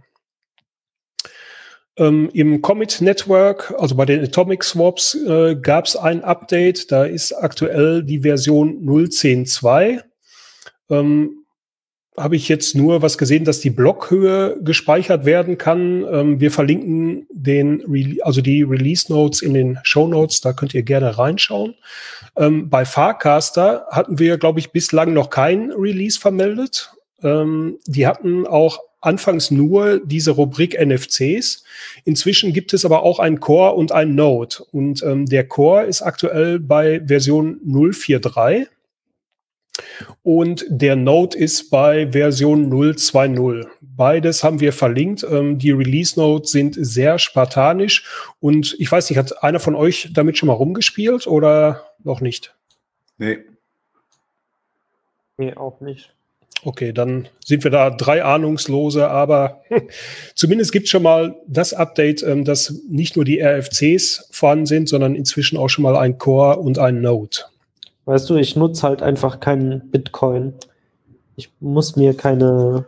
S3: Ähm, Im Commit-Network, also bei den Atomic Swaps, äh, gab es ein Update. Da ist aktuell die Version null Punkt zehn Punkt zwei. Ähm, habe ich jetzt nur was gesehen, dass die Blockhöhe gespeichert werden kann. Ähm, wir verlinken den, Re- also die Release Notes in den Show Notes, da könnt ihr gerne reinschauen. Ähm, bei Farcaster hatten wir, glaube ich, bislang noch kein Release vermeldet. Ähm, die hatten auch anfangs nur diese Rubrik N F Cs. Inzwischen gibt es aber auch einen Core und einen Node. Und ähm, der Core ist aktuell bei Version null Punkt vier Punkt drei. Und der Node ist bei Version null Punkt zwei Punkt null. Beides haben wir verlinkt. Ähm, die Release-Notes sind sehr spartanisch. Und ich weiß nicht, hat einer von euch damit schon mal rumgespielt oder noch nicht?
S2: Nee.
S4: Nee, auch nicht.
S3: Okay, dann sind wir da drei Ahnungslose, aber zumindest gibt es schon mal das Update, ähm, dass nicht nur die R F Cs vorhanden sind, sondern inzwischen auch schon mal ein Core und ein Node.
S4: Weißt du, ich nutze halt einfach keinen Bitcoin. Ich muss mir keine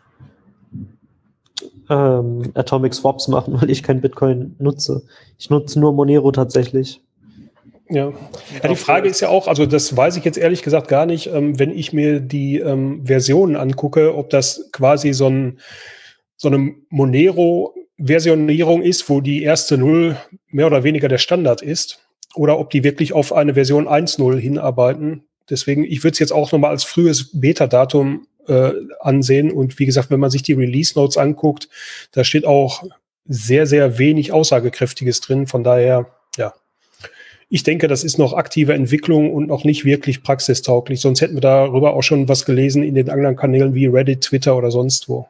S4: ähm, Atomic Swaps machen, weil ich kein Bitcoin nutze. Ich nutze nur Monero tatsächlich.
S3: Ja. Ja, die Frage ist ja auch, also das weiß ich jetzt ehrlich gesagt gar nicht, ähm, wenn ich mir die ähm, Versionen angucke, ob das quasi so, ein, so eine Monero-Versionierung ist, wo die erste Null mehr oder weniger der Standard ist, oder ob die wirklich auf eine Version eins Punkt null hinarbeiten. Deswegen, ich würde es jetzt auch nochmal als frühes Beta-Datum äh, ansehen. Und wie gesagt, wenn man sich die Release-Notes anguckt, da steht auch sehr, sehr wenig Aussagekräftiges drin. Von daher, ja. Ich denke, das ist noch aktive Entwicklung und noch nicht wirklich praxistauglich. Sonst hätten wir darüber auch schon was gelesen in den anderen Kanälen wie Reddit, Twitter oder sonst wo.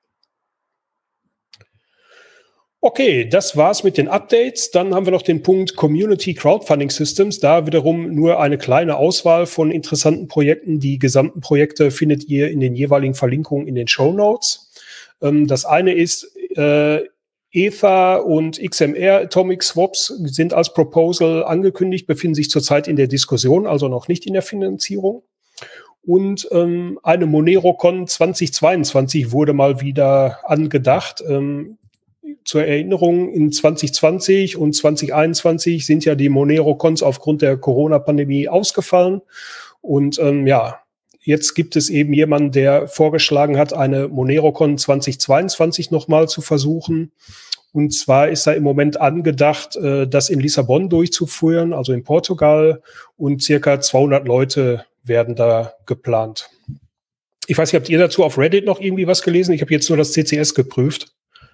S3: Okay, das war's mit den Updates. Dann haben wir noch den Punkt Community Crowdfunding Systems. Da wiederum nur eine kleine Auswahl von interessanten Projekten. Die gesamten Projekte findet ihr in den jeweiligen Verlinkungen in den Shownotes. Ähm, das eine ist äh, Ether und X M R Atomic Swaps sind als Proposal angekündigt, befinden sich zurzeit in der Diskussion, also noch nicht in der Finanzierung. Und ähm, eine MoneroCon zweitausendzweiundzwanzig wurde mal wieder angedacht. Ähm, zur Erinnerung, in zwanzig zwanzig und zwanzig einundzwanzig sind ja die MoneroCons aufgrund der Corona-Pandemie ausgefallen. Und ähm, ja, jetzt gibt es eben jemanden, der vorgeschlagen hat, eine MoneroCon zweitausendzweiundzwanzig nochmal zu versuchen. Und zwar ist da im Moment angedacht, äh, das in Lissabon durchzuführen, also in Portugal. Und circa zweihundert Leute werden da geplant. Ich weiß nicht, habt ihr dazu auf Reddit noch irgendwie was gelesen? Ich habe jetzt nur das C C S geprüft.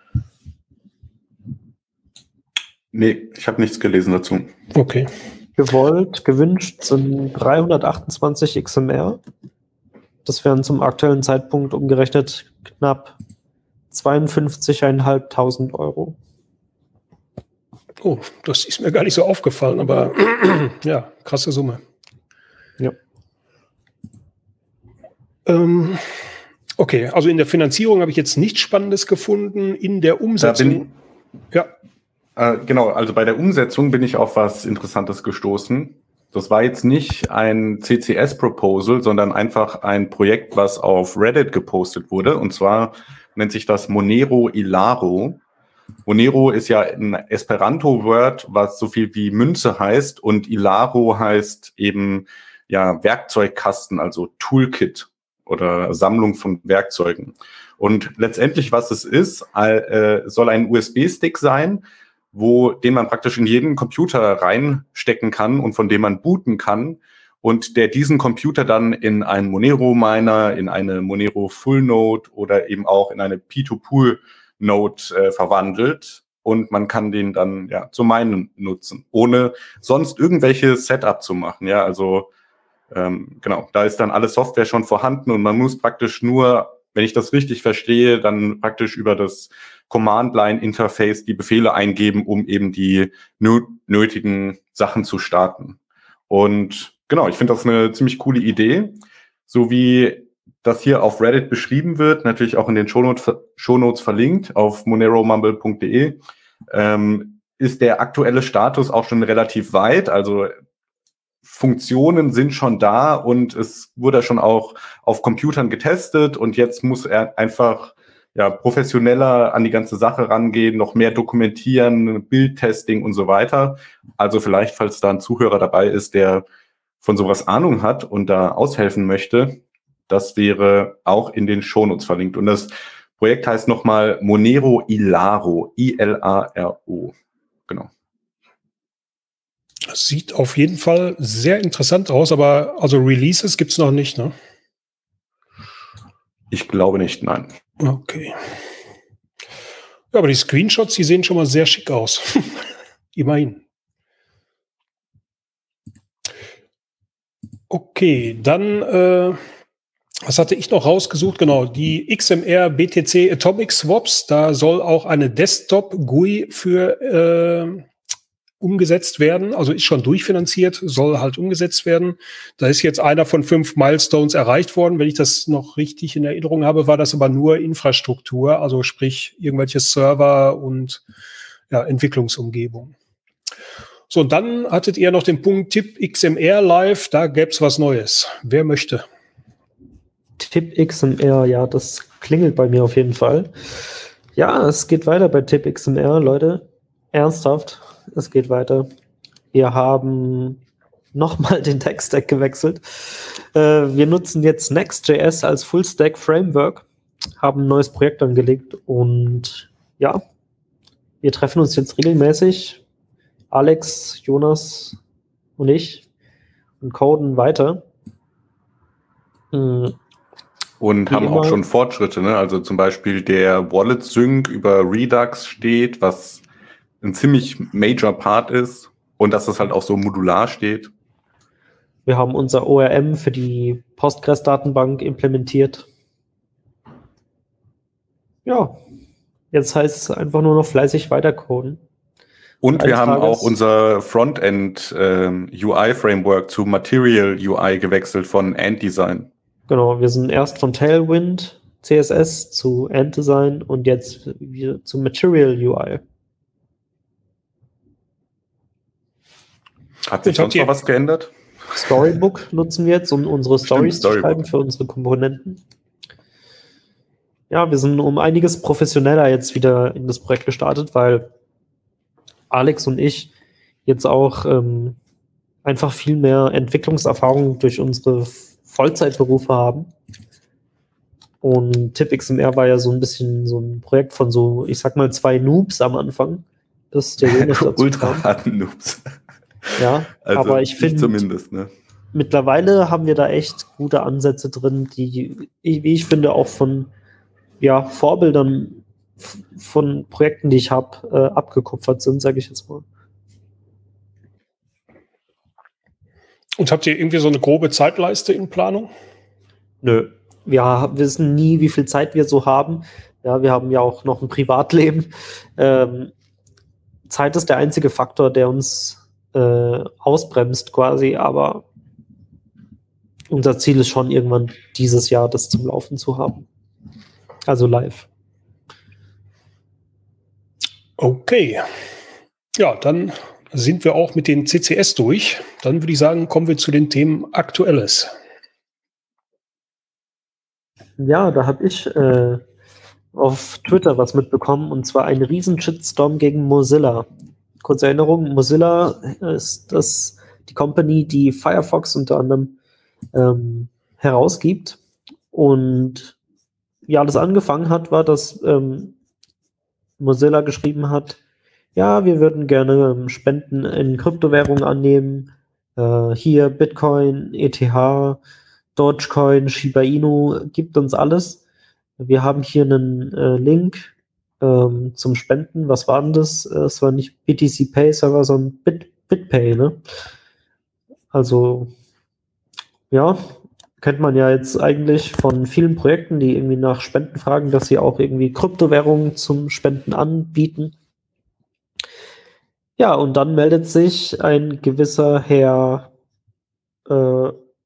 S2: Nee, ich habe nichts gelesen dazu.
S3: Okay.
S4: Gewollt, gewünscht sind dreihundertachtundzwanzig X M R. Das wären zum aktuellen Zeitpunkt umgerechnet knapp zweiundfünfzigtausendfünfhundert Euro.
S3: Oh, das ist mir gar nicht so aufgefallen, aber ja, krasse Summe.
S4: Ja.
S3: Ähm, okay, also in der Finanzierung habe ich jetzt nichts Spannendes gefunden. In der Umsetzung.
S2: Da bin,
S3: ja.
S2: Äh, genau, also bei der Umsetzung bin ich auf was Interessantes gestoßen. Das war jetzt nicht ein C C S-Proposal, sondern einfach ein Projekt, was auf Reddit gepostet wurde. Und zwar nennt sich das Monero Ilaro. Monero ist ja ein Esperanto-Word, was so viel wie Münze heißt. Und Ilaro heißt eben ja Werkzeugkasten, also Toolkit oder Sammlung von Werkzeugen. Und letztendlich, was es ist, äh, soll ein U S B-Stick sein, wo den man praktisch in jeden Computer reinstecken kann und von dem man booten kann und der diesen Computer dann in einen Monero-Miner, in eine Monero Full-Node oder eben auch in eine P zwei Pool-Node äh, verwandelt und man kann den dann ja zum Minen nutzen, ohne sonst irgendwelche Setup zu machen. Ja, also ähm, genau, da ist dann alle Software schon vorhanden und man muss praktisch nur, wenn ich das richtig verstehe, dann praktisch über das Command-Line-Interface die Befehle eingeben, um eben die nö- nötigen Sachen zu starten. Und genau, ich finde das eine ziemlich coole Idee. So wie das hier auf Reddit beschrieben wird, natürlich auch in den Shownotes, Shownotes verlinkt auf moneromumble punkt de, ähm, ist der aktuelle Status auch schon relativ weit. Also Funktionen sind schon da und es wurde schon auch auf Computern getestet und jetzt muss er einfach ja professioneller an die ganze Sache rangehen, noch mehr dokumentieren, Bildtesting und so weiter. Also vielleicht, falls da ein Zuhörer dabei ist, der von sowas Ahnung hat und da aushelfen möchte, das wäre auch in den Shownotes verlinkt. Und das Projekt heißt nochmal Monero Ilaro, I L A R O. Genau.
S3: Das sieht auf jeden Fall sehr interessant aus, aber also Releases gibt es noch nicht, ne?
S2: Ich glaube nicht, nein.
S3: Okay. Ja, aber die Screenshots, die sehen schon mal sehr schick aus. Immerhin. Okay, dann, äh, was hatte ich noch rausgesucht? Genau, die X M R B T C Atomic Swaps, da soll auch eine Desktop-G U I für äh, umgesetzt werden, also ist schon durchfinanziert, soll halt umgesetzt werden. Da ist jetzt einer von fünf Milestones erreicht worden. Wenn ich das noch richtig in Erinnerung habe, war das aber nur Infrastruktur, also sprich irgendwelche Server und ja, Entwicklungsumgebung. So, und dann hattet ihr noch den Punkt Tip X M R Live, da gäbe es was Neues. Wer möchte?
S4: Tip X M R, ja, das klingelt bei mir auf jeden Fall. Ja, es geht weiter bei Tip X M R, Leute. Ernsthaft. Es geht weiter. Wir haben nochmal den Tech-Stack gewechselt. Äh, wir nutzen jetzt Next.js als Full-Stack-Framework, haben ein neues Projekt angelegt und ja, wir treffen uns jetzt regelmäßig, Alex, Jonas und ich, und coden weiter.
S2: Mhm. Und Wie haben immer. auch schon Fortschritte, ne? Also zum Beispiel der Wallet-Sync über Redux steht, was ein ziemlich major Part ist und dass das halt auch so modular steht.
S4: Wir haben unser O R M für die Postgres-Datenbank implementiert. Ja, jetzt heißt es einfach nur noch fleißig weitercoden.
S2: Und wir haben auch unser Frontend ähm, U I-Framework zu Material U I gewechselt von AntDesign.
S4: Genau, wir sind erst von Tailwind C S S zu AntDesign und jetzt wieder zu Material U I.
S2: Hat sich sonst noch was geändert?
S4: Storybook nutzen wir jetzt, um unsere Stories Stimmt, zu schreiben für unsere Komponenten. Ja, wir sind um einiges professioneller jetzt wieder in das Projekt gestartet, weil Alex und ich jetzt auch ähm, einfach viel mehr Entwicklungserfahrung durch unsere Vollzeitberufe haben. Und TipXMR war ja so ein bisschen so ein Projekt von so, ich sag mal, zwei Noobs am Anfang. Das der
S2: ultra harten Noobs.
S4: Ja, also aber ich finde,
S2: zumindest, ne?
S4: Mittlerweile haben wir da echt gute Ansätze drin, die, wie ich finde, auch von ja, Vorbildern von Projekten, die ich habe, äh, abgekupfert sind, sage ich jetzt mal.
S3: Und habt ihr irgendwie so eine grobe Zeitleiste in Planung?
S4: Nö. Wir wissen nie, wie viel Zeit wir so haben. Ja, wir haben ja auch noch ein Privatleben. Ähm, Zeit ist der einzige Faktor, der uns äh, ausbremst quasi, aber unser Ziel ist schon irgendwann dieses Jahr, das zum Laufen zu haben. Also live.
S3: Okay. Ja, dann sind wir auch mit den C C S durch. Dann würde ich sagen, kommen wir zu den Themen Aktuelles.
S4: Ja, da habe ich äh, auf Twitter was mitbekommen, und zwar einen riesen Shitstorm gegen Mozilla. Kurze Erinnerung, Mozilla ist das die Company, die Firefox unter anderem ähm, herausgibt. Und wie alles angefangen hat, war, dass ähm, Mozilla geschrieben hat, ja, wir würden gerne ähm, Spenden in Kryptowährungen annehmen. Äh, hier Bitcoin, E T H, Dogecoin, Shiba Inu, gibt uns alles. Wir haben hier einen äh, Link ähm, zum Spenden. Was war denn das? Es war nicht B T C Pay Server, sondern Bit, BitPay, ne? Also, ja, kennt man ja jetzt eigentlich von vielen Projekten, die irgendwie nach Spenden fragen, dass sie auch irgendwie Kryptowährungen zum Spenden anbieten. Ja, und dann meldet sich ein gewisser Herr äh,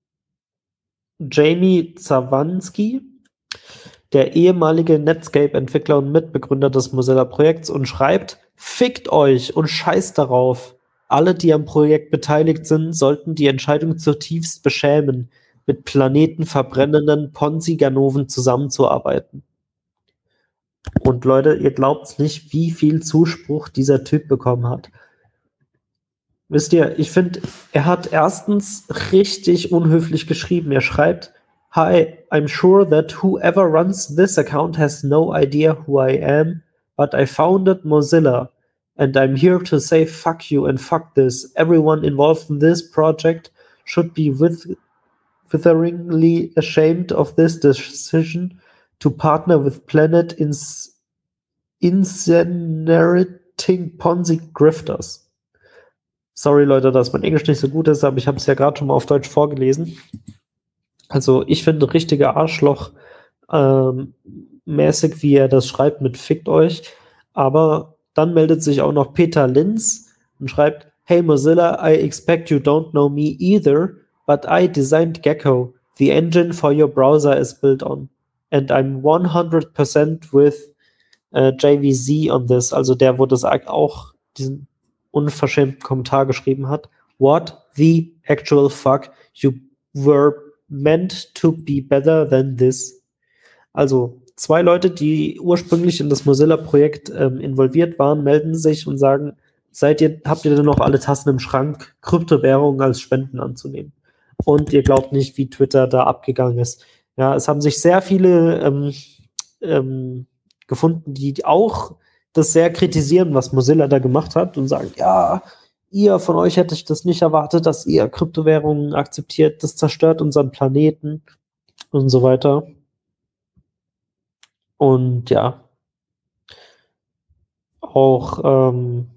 S4: Jamie Zawanski, der ehemalige Netscape-Entwickler und Mitbegründer des Mozilla-Projekts, und schreibt: Fickt euch und scheißt darauf. Alle, die am Projekt beteiligt sind, sollten die Entscheidung zutiefst beschämen, mit planetenverbrennenden Ponzi-Ganoven zusammenzuarbeiten. Und Leute, ihr glaubt's nicht, wie viel Zuspruch dieser Typ bekommen hat. Wisst ihr, ich finde, er hat erstens richtig unhöflich geschrieben. Er schreibt: Hi, I'm sure that whoever runs this account has no idea who I am, but I founded Mozilla, and I'm here to say fuck you and fuck this. Everyone involved in this project should be with, witheringly ashamed of this decision to partner with Planet ins incinerating Ponzi Grifters. Sorry, Leute, dass mein Englisch nicht so gut ist, aber ich habe es ja gerade schon mal auf Deutsch vorgelesen. Also ich finde, richtiger Arschloch ähm, mäßig, wie er das schreibt mit fickt euch. Aber dann meldet sich auch noch Peter Linz und schreibt: Hey Mozilla, I expect you don't know me either, but I designed Gecko. The engine for your browser is built on. And I'm one hundred percent with uh, J V Z on this. Also der, wo das auch diesen unverschämten Kommentar geschrieben hat. What the actual fuck? You were meant to be better than this. Also zwei Leute, die ursprünglich in das Mozilla-Projekt ähm, involviert waren, melden sich und sagen, seid ihr, habt ihr denn noch alle Tassen im Schrank, Kryptowährungen als Spenden anzunehmen? Und ihr glaubt nicht, wie Twitter da abgegangen ist. Ja, es haben sich sehr viele ähm, ähm, gefunden, die auch das sehr kritisieren, was Mozilla da gemacht hat und sagen, ja, ihr, von euch hätte ich das nicht erwartet, dass ihr Kryptowährungen akzeptiert, das zerstört unseren Planeten und so weiter. Und ja, auch ähm,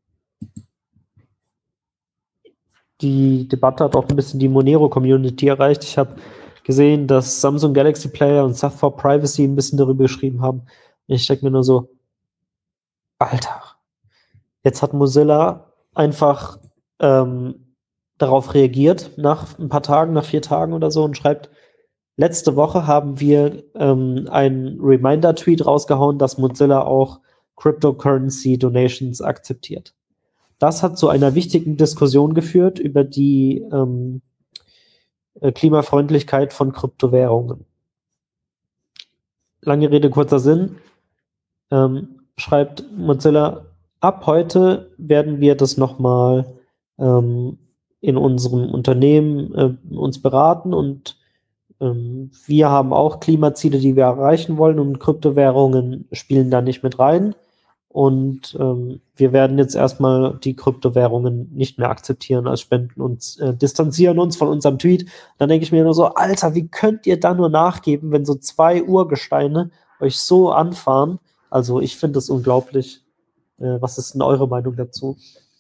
S4: die Debatte hat auch ein bisschen die Monero-Community erreicht. Ich habe gesehen, dass Samsung Galaxy Player und Ceph for Privacy ein bisschen darüber geschrieben haben. Ich denke mir nur so, Alter, jetzt hat Mozilla einfach ähm, darauf reagiert, nach ein paar Tagen, nach vier Tagen oder so, und schreibt, letzte Woche haben wir ähm, einen Reminder-Tweet rausgehauen, dass Mozilla auch Cryptocurrency-Donations akzeptiert. Das hat zu einer wichtigen Diskussion geführt über die ähm, Klimafreundlichkeit von Kryptowährungen. Lange Rede, kurzer Sinn. Ähm, schreibt Mozilla, ab heute werden wir das nochmal ähm, in unserem Unternehmen äh, uns beraten und ähm, wir haben auch Klimaziele, die wir erreichen wollen und Kryptowährungen spielen da nicht mit rein. Und ähm, wir werden jetzt erstmal die Kryptowährungen nicht mehr akzeptieren als Spenden und äh, distanzieren uns von unserem Tweet. Dann denke ich mir nur so, Alter, wie könnt ihr da nur nachgeben, wenn so zwei Urgesteine euch so anfahren? Also ich finde das unglaublich. Äh, was ist denn eure Meinung dazu?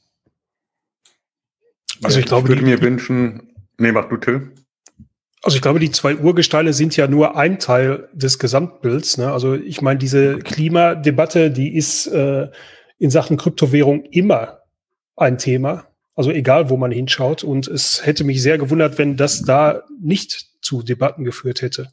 S2: Also ich glaube, ich würde mir wünschen, nee, mach du, Till.
S3: Also ich glaube, die zwei Urgesteine sind ja nur ein Teil des Gesamtbilds. Ne? Also ich meine, diese Klimadebatte, die ist äh, in Sachen Kryptowährung immer ein Thema. Also egal, wo man hinschaut. Und es hätte mich sehr gewundert, wenn das da nicht zu Debatten geführt hätte.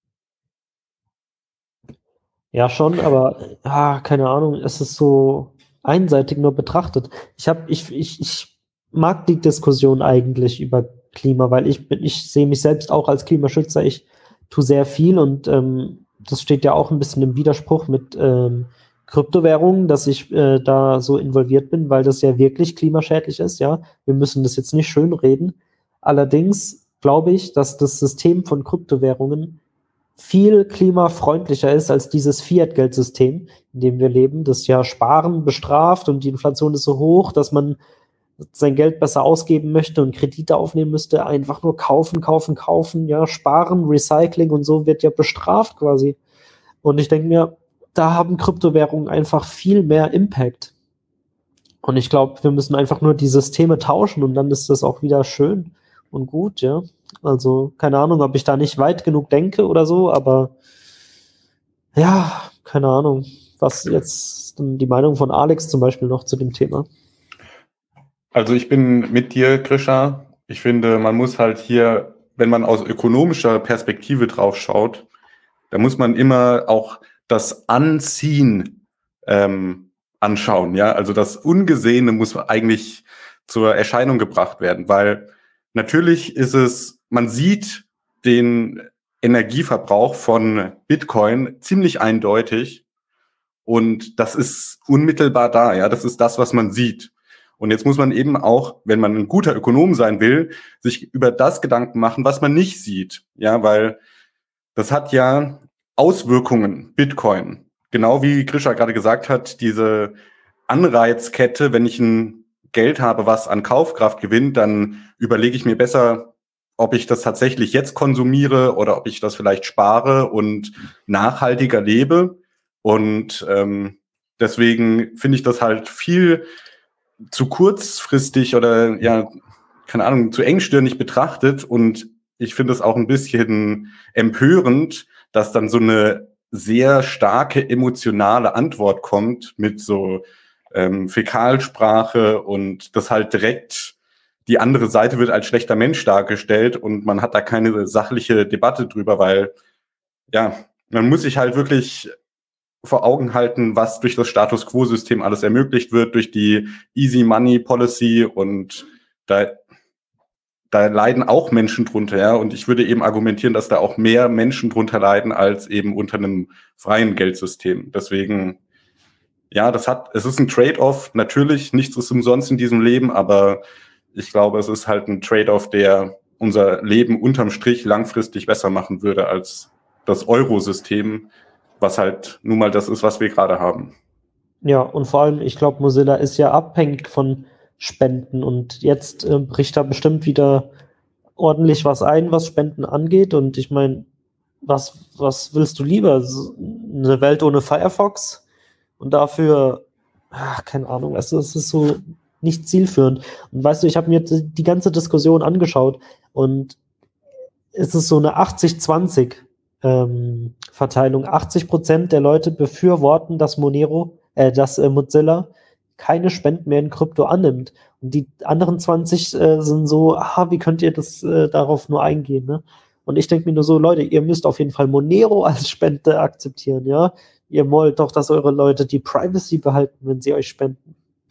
S4: Ja, schon, aber ah, keine Ahnung, es ist so einseitig nur betrachtet. Ich habe, ich, ich, ich mag die Diskussion eigentlich über Klima, weil ich bin, ich sehe mich selbst auch als Klimaschützer. Ich tue sehr viel und ähm, das steht ja auch ein bisschen im Widerspruch mit ähm, Kryptowährungen, dass ich äh, da so involviert bin, weil das ja wirklich klimaschädlich ist. Ja, wir müssen das jetzt nicht schönreden. Allerdings glaube ich, dass das System von Kryptowährungen viel klimafreundlicher ist als dieses Fiat-Geldsystem, in dem wir leben, das ja Sparen bestraft und die Inflation ist so hoch, dass man sein Geld besser ausgeben möchte und Kredite aufnehmen müsste, einfach nur kaufen, kaufen, kaufen, ja, sparen, Recycling und so wird ja bestraft quasi. Und ich denke mir, da haben Kryptowährungen einfach viel mehr Impact. Und ich glaube, wir müssen einfach nur die Systeme tauschen und dann ist das auch wieder schön und gut, ja. Also, keine Ahnung, ob ich da nicht weit genug denke oder so, aber ja, keine Ahnung. Was jetzt die Meinung von Alex zum Beispiel noch zu dem Thema?
S2: Also ich bin mit dir, Grisha. Ich finde, man muss halt hier, wenn man aus ökonomischer Perspektive drauf schaut, da muss man immer auch das Anziehen ähm, anschauen. Ja, also das Ungesehene muss eigentlich zur Erscheinung gebracht werden, weil natürlich ist es, man sieht den Energieverbrauch von Bitcoin ziemlich eindeutig und das ist unmittelbar da. Ja, das ist das, was man sieht. Und jetzt muss man eben auch, wenn man ein guter Ökonom sein will, sich über das Gedanken machen, was man nicht sieht. Ja, weil das hat ja Auswirkungen, Bitcoin. Genau wie Grisha gerade gesagt hat, diese Anreizkette, wenn ich ein Geld habe, was an Kaufkraft gewinnt, dann überlege ich mir besser, ob ich das tatsächlich jetzt konsumiere oder ob ich das vielleicht spare und nachhaltiger lebe. Und ähm, deswegen finde ich das halt viel zu kurzfristig oder ja, keine Ahnung, zu engstirnig betrachtet und ich finde es auch ein bisschen empörend, dass dann so eine sehr starke emotionale Antwort kommt mit so ähm, Fäkalsprache und das halt direkt die andere Seite wird als schlechter Mensch dargestellt und man hat da keine sachliche Debatte drüber, weil ja, man muss sich halt wirklich vor Augen halten, was durch das Status-Quo-System alles ermöglicht wird, durch die Easy Money Policy und da, da leiden auch Menschen drunter, ja, und ich würde eben argumentieren, dass da auch mehr Menschen drunter leiden als eben unter einem freien Geldsystem. Deswegen, Ja, das hat, es ist ein Trade-off. Natürlich, nichts ist umsonst in diesem Leben, aber ich glaube, es ist halt ein Trade-off, der unser Leben unterm Strich langfristig besser machen würde als das Euro-System, was halt nun mal das ist, was wir gerade haben.
S4: Ja, und vor allem, ich glaube, Mozilla ist ja abhängig von Spenden und jetzt äh, bricht da bestimmt wieder ordentlich was ein, was Spenden angeht. Und ich meine, was, was willst du lieber? So, eine Welt ohne Firefox? Und dafür, ach, keine Ahnung, also es ist so nicht zielführend. Und weißt du, ich habe mir die ganze Diskussion angeschaut und es ist so eine achtzig zwanzig ähm, Verteilung. achtzig Prozent der Leute befürworten, dass Monero, äh, dass äh, Mozilla keine Spenden mehr in Krypto annimmt. Und die anderen zwanzig äh, sind so, aha, wie könnt ihr das äh, darauf nur eingehen, ne? Und ich denke mir nur so, Leute, ihr müsst auf jeden Fall Monero als Spende akzeptieren, ja? Ihr wollt doch, dass eure Leute die Privacy behalten, wenn sie euch spenden.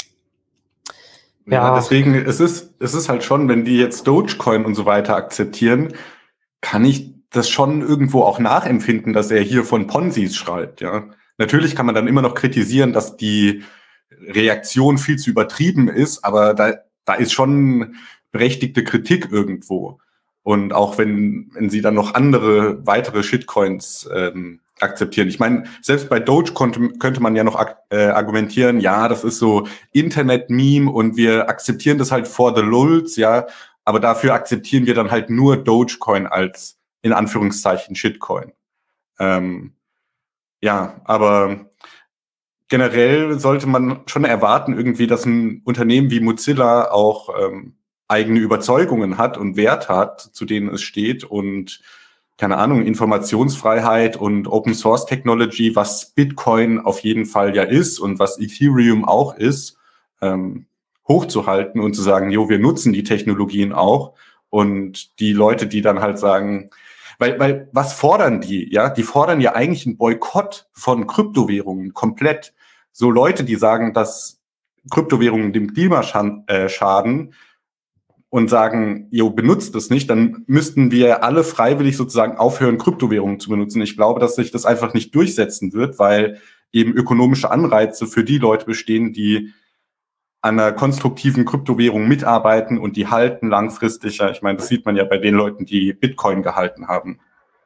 S2: Ja, ja, deswegen, es ist, es ist halt schon, wenn die jetzt Dogecoin und so weiter akzeptieren, kann ich das schon irgendwo auch nachempfinden, dass er hier von Ponzis schreibt, ja. Natürlich kann man dann immer noch kritisieren, dass die Reaktion viel zu übertrieben ist, aber da, da ist schon berechtigte Kritik irgendwo. Und auch wenn, wenn sie dann noch andere, weitere Shitcoins ähm, akzeptieren. Ich meine, selbst bei Doge konnte, könnte man ja noch äh, argumentieren, ja, das ist so Internet-Meme und wir akzeptieren das halt for the lulz, ja, aber dafür akzeptieren wir dann halt nur Dogecoin als, in Anführungszeichen, Shitcoin. Ähm, ja, aber generell sollte man schon erwarten irgendwie, dass ein Unternehmen wie Mozilla auch ähm, eigene Überzeugungen hat und Wert hat, zu denen es steht und keine Ahnung, Informationsfreiheit und Open Source Technology, was Bitcoin auf jeden Fall ja ist und was Ethereum auch ist, ähm, hochzuhalten und zu sagen, jo, wir nutzen die Technologien auch. Und die Leute, die dann halt sagen, weil, weil, was fordern die? Ja, die fordern ja eigentlich einen Boykott von Kryptowährungen komplett. So Leute, die sagen, dass Kryptowährungen dem Klima schaden, und sagen, jo, benutzt es nicht, dann müssten wir alle freiwillig sozusagen aufhören, Kryptowährungen zu benutzen. Ich glaube, dass sich das einfach nicht durchsetzen wird, weil eben ökonomische Anreize für die Leute bestehen, die an einer konstruktiven Kryptowährung mitarbeiten und die halten langfristig. Ich meine, das sieht man ja bei den Leuten, die Bitcoin gehalten haben.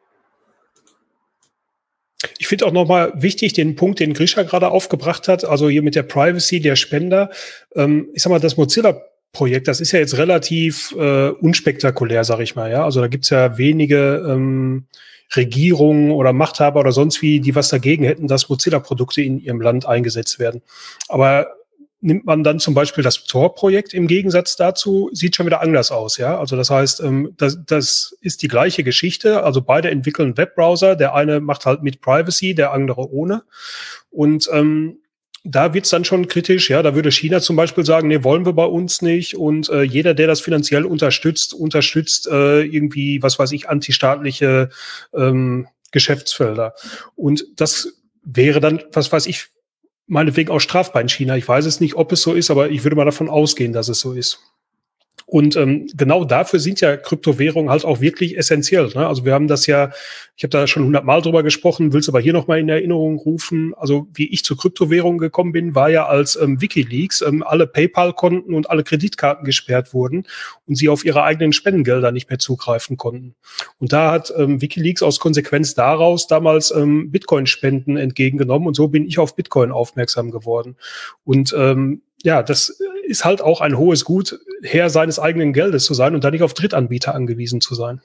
S3: Ich finde auch nochmal wichtig den Punkt, den Grisha gerade aufgebracht hat, also hier mit der Privacy der Spender. Ähm, ich sag mal, das Mozilla Projekt, das ist ja jetzt relativ äh, unspektakulär, sag ich mal, ja. Also da gibt's ja wenige ähm, Regierungen oder Machthaber oder sonst wie, die was dagegen hätten, dass Mozilla-Produkte in ihrem Land eingesetzt werden. Aber nimmt man dann zum Beispiel das Tor-Projekt im Gegensatz dazu, sieht schon wieder anders aus, ja. Also das heißt, ähm, das, das ist die gleiche Geschichte. Also beide entwickeln Webbrowser. Der eine macht halt mit Privacy, der andere ohne. Und ähm, da wird's dann schon kritisch, ja, da würde China zum Beispiel sagen, nee, wollen wir bei uns nicht und äh, jeder, der das finanziell unterstützt, unterstützt äh, irgendwie, was weiß ich, antistaatliche ähm, Geschäftsfelder. Und das wäre dann, was weiß ich, meinetwegen auch strafbar in China. Ich weiß es nicht, ob es so ist, aber ich würde mal davon ausgehen, dass es so ist. Und ähm, genau dafür sind ja Kryptowährungen halt auch wirklich essentiell, ne? Also wir haben das ja, ich habe da schon hundertmal drüber gesprochen, will es aber hier nochmal in Erinnerung rufen. Also wie ich zu Kryptowährungen gekommen bin, war ja, als ähm, WikiLeaks ähm, alle PayPal-Konten und alle Kreditkarten gesperrt wurden und sie auf ihre eigenen Spendengelder nicht mehr zugreifen konnten. Und da hat ähm, WikiLeaks aus Konsequenz daraus damals ähm, Bitcoin-Spenden entgegengenommen und so bin ich auf Bitcoin aufmerksam geworden. Und ähm, ja, das ist halt auch ein hohes Gut, Herr seines eigenen Geldes zu sein und da nicht auf Drittanbieter angewiesen zu sein.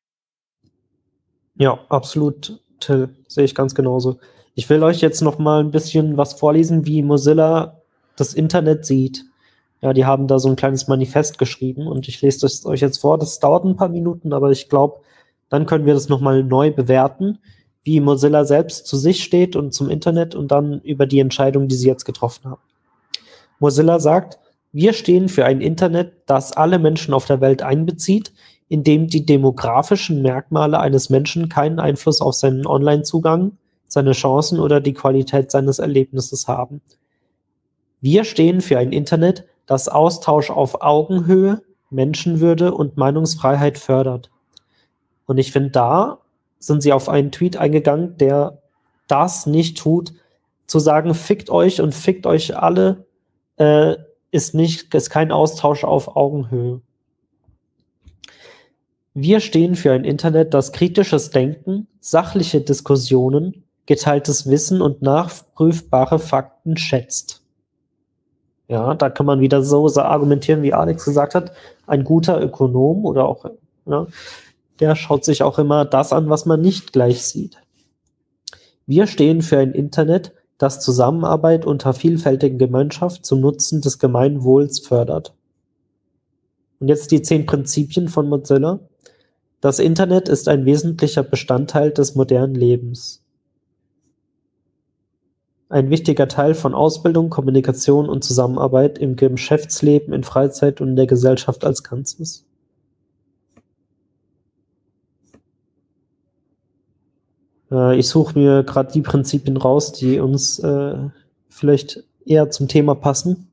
S4: Ja, absolut, Till. Sehe ich ganz genauso. Ich will euch jetzt noch mal ein bisschen was vorlesen, wie Mozilla das Internet sieht. Ja, die haben da so ein kleines Manifest geschrieben und ich lese das euch jetzt vor. Das dauert ein paar Minuten, aber ich glaube, dann können wir das noch mal neu bewerten, wie Mozilla selbst zu sich steht und zum Internet und dann über die Entscheidung, die sie jetzt getroffen haben. Mozilla sagt, wir stehen für ein Internet, das alle Menschen auf der Welt einbezieht, in dem die demografischen Merkmale eines Menschen keinen Einfluss auf seinen Online-Zugang, seine Chancen oder die Qualität seines Erlebnisses haben. Wir stehen für ein Internet, das Austausch auf Augenhöhe, Menschenwürde und Meinungsfreiheit fördert. Und ich finde, da sind sie auf einen Tweet eingegangen, der das nicht tut, zu sagen, fickt euch und fickt euch alle, äh, ist nicht, ist kein Austausch auf Augenhöhe. Wir stehen für ein Internet, das kritisches Denken, sachliche Diskussionen, geteiltes Wissen und nachprüfbare Fakten schätzt. Ja, da kann man wieder so, so argumentieren, wie Alex gesagt hat. Ein guter Ökonom oder auch, ja, der schaut sich auch immer das an, was man nicht gleich sieht. Wir stehen für ein Internet, das Zusammenarbeit unter vielfältigen Gemeinschaft zum Nutzen des Gemeinwohls fördert. Und jetzt die zehn Prinzipien von Mozilla. Das Internet ist ein wesentlicher Bestandteil des modernen Lebens. Ein wichtiger Teil von Ausbildung, Kommunikation und Zusammenarbeit im Geschäftsleben, in Freizeit und in der Gesellschaft als Ganzes. Äh, ich suche mir gerade die Prinzipien raus, die uns äh, vielleicht eher zum Thema passen.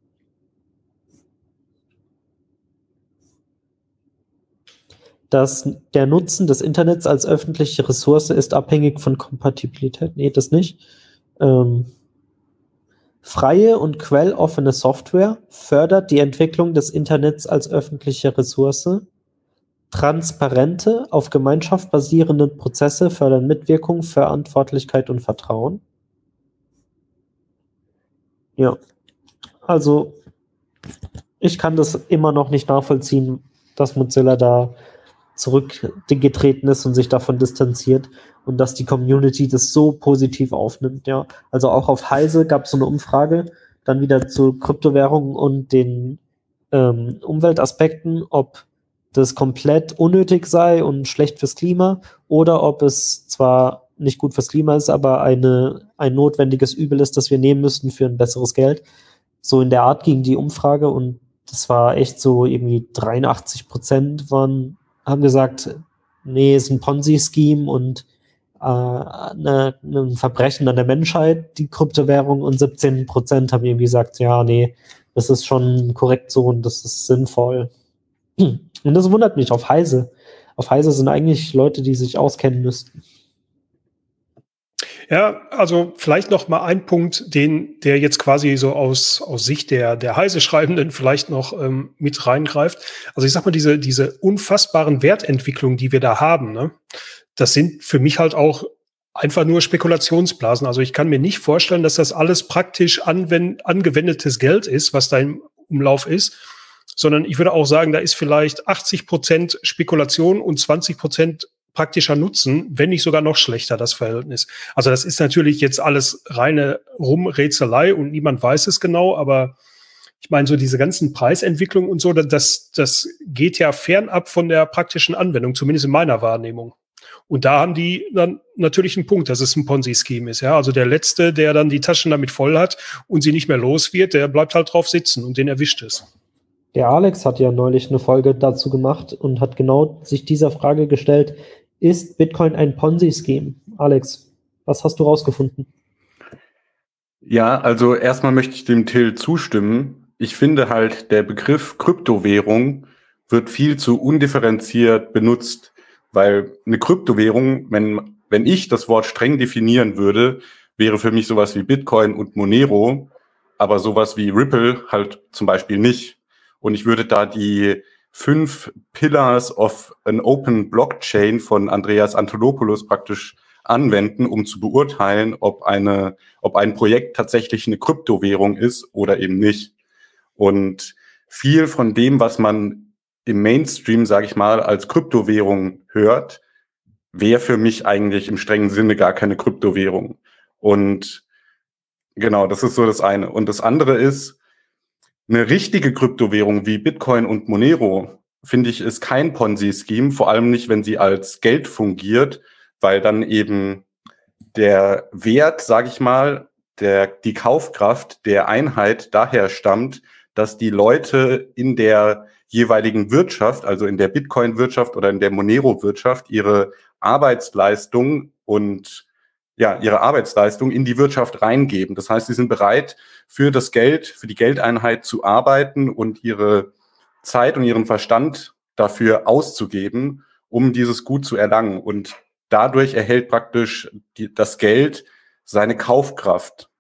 S4: Dass der Nutzen des Internets als öffentliche Ressource ist abhängig von Kompatibilität. Nee, das nicht. Ähm, freie und quelloffene Software fördert die Entwicklung des Internets als öffentliche Ressource. Transparente, auf Gemeinschaft basierende Prozesse fördern Mitwirkung, Verantwortlichkeit und Vertrauen. Ja, also ich kann das immer noch nicht nachvollziehen, dass Mozilla da zurückgetreten ist und sich davon distanziert und dass die Community das so positiv aufnimmt. Ja, also auch auf Heise gab es so eine Umfrage, dann wieder zu Kryptowährungen und den ähm, Umweltaspekten, ob das komplett unnötig sei und schlecht fürs Klima oder ob es zwar nicht gut fürs Klima ist, aber eine, ein notwendiges Übel ist, das wir nehmen müssten für ein besseres Geld. So in der Art ging die Umfrage und das war echt so irgendwie dreiundachtzig Prozent waren haben gesagt, nee, ist ein Ponzi-Scheme und äh, ne, ein Verbrechen an der Menschheit, die Kryptowährung, und siebzehn Prozent haben irgendwie gesagt, ja, nee, das ist schon korrekt so und das ist sinnvoll. Und das wundert mich auf Heise. Auf Heise sind eigentlich Leute, die sich auskennen müssten.
S3: Ja, also vielleicht noch mal ein Punkt, den der jetzt quasi so aus aus Sicht der der Heise-Schreibenden vielleicht noch ähm, mit reingreift. Also ich sag mal, diese diese unfassbaren Wertentwicklungen, die wir da haben, ne, das sind für mich halt auch einfach nur Spekulationsblasen. Also ich kann mir nicht vorstellen, dass das alles praktisch anwend, angewendetes Geld ist, was da im Umlauf ist, sondern ich würde auch sagen, da ist vielleicht achtzig Prozent Spekulation und zwanzig Prozent praktischer Nutzen, wenn nicht sogar noch schlechter, das Verhältnis. Also das ist natürlich jetzt alles reine Rumrätselei und niemand weiß es genau, aber ich meine, so diese ganzen Preisentwicklungen und so, das, das geht ja fernab von der praktischen Anwendung, zumindest in meiner Wahrnehmung. Und da haben die dann natürlich einen Punkt, dass es ein Ponzi-Scheme ist. Ja, also der Letzte, der dann die Taschen damit voll hat und sie nicht mehr los wird, der bleibt halt drauf sitzen und den erwischt es.
S4: Der Alex hat ja neulich eine Folge dazu gemacht und hat genau sich dieser Frage gestellt, ist Bitcoin ein Ponzi-Scheme? Alex, was hast du rausgefunden?
S2: Ja, also erstmal möchte ich dem Till zustimmen. Ich finde halt, der Begriff Kryptowährung wird viel zu undifferenziert benutzt, weil eine Kryptowährung, wenn, wenn ich das Wort streng definieren würde, wäre für mich sowas wie Bitcoin und Monero, aber sowas wie Ripple halt zum Beispiel nicht. Und ich würde da die fünf Pillars of an Open Blockchain von Andreas Antonopoulos praktisch anwenden, um zu beurteilen, ob eine, ob ein Projekt tatsächlich eine Kryptowährung ist oder eben nicht. Und viel von dem, was man im Mainstream, sage ich mal, als Kryptowährung hört, wäre für mich eigentlich im strengen Sinne gar keine Kryptowährung. Und genau, das ist so das eine. Und das andere ist, eine richtige Kryptowährung wie Bitcoin und Monero, finde ich, ist kein Ponzi-Scheme, vor allem nicht, wenn sie als Geld fungiert, weil dann eben der Wert, sage ich mal, der, die Kaufkraft der Einheit daher stammt, dass die Leute in der jeweiligen Wirtschaft, also in der Bitcoin-Wirtschaft oder in der Monero-Wirtschaft, ihre Arbeitsleistung und ja, ihre Arbeitsleistung in die Wirtschaft reingeben. Das heißt, sie sind bereit, für das Geld, für die Geldeinheit zu arbeiten und ihre Zeit und ihren Verstand dafür auszugeben, um dieses Gut zu erlangen. Und dadurch erhält praktisch die, das Geld seine Kaufkraft.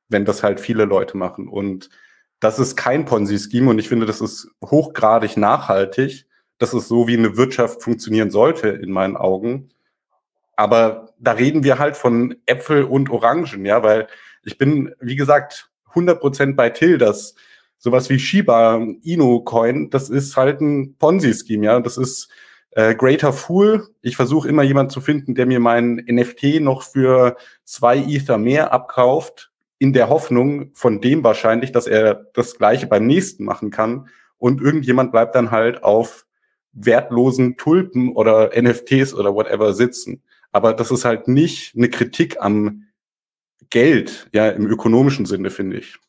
S2: wenn das halt viele Leute machen. Und das ist kein Ponzi-Scheme und ich finde, das ist hochgradig nachhaltig. Das ist so, wie eine Wirtschaft funktionieren sollte, in meinen Augen. Aber da reden wir halt von Äpfel und Orangen, ja, weil ich bin, wie gesagt, hundert Prozent bei Till, dass sowas wie Shiba Inu Coin, das ist halt ein Ponzi-Scheme, ja, das ist äh, Greater Fool. Ich versuche immer jemanden zu finden, der mir meinen N F T noch für zwei Ether mehr abkauft, in der Hoffnung von dem wahrscheinlich, dass er das Gleiche beim nächsten machen kann. Und irgendjemand bleibt dann halt auf wertlosen Tulpen oder N F Ts oder whatever sitzen. Aber das ist halt nicht eine Kritik am Geld, ja, im ökonomischen Sinne, finde ich.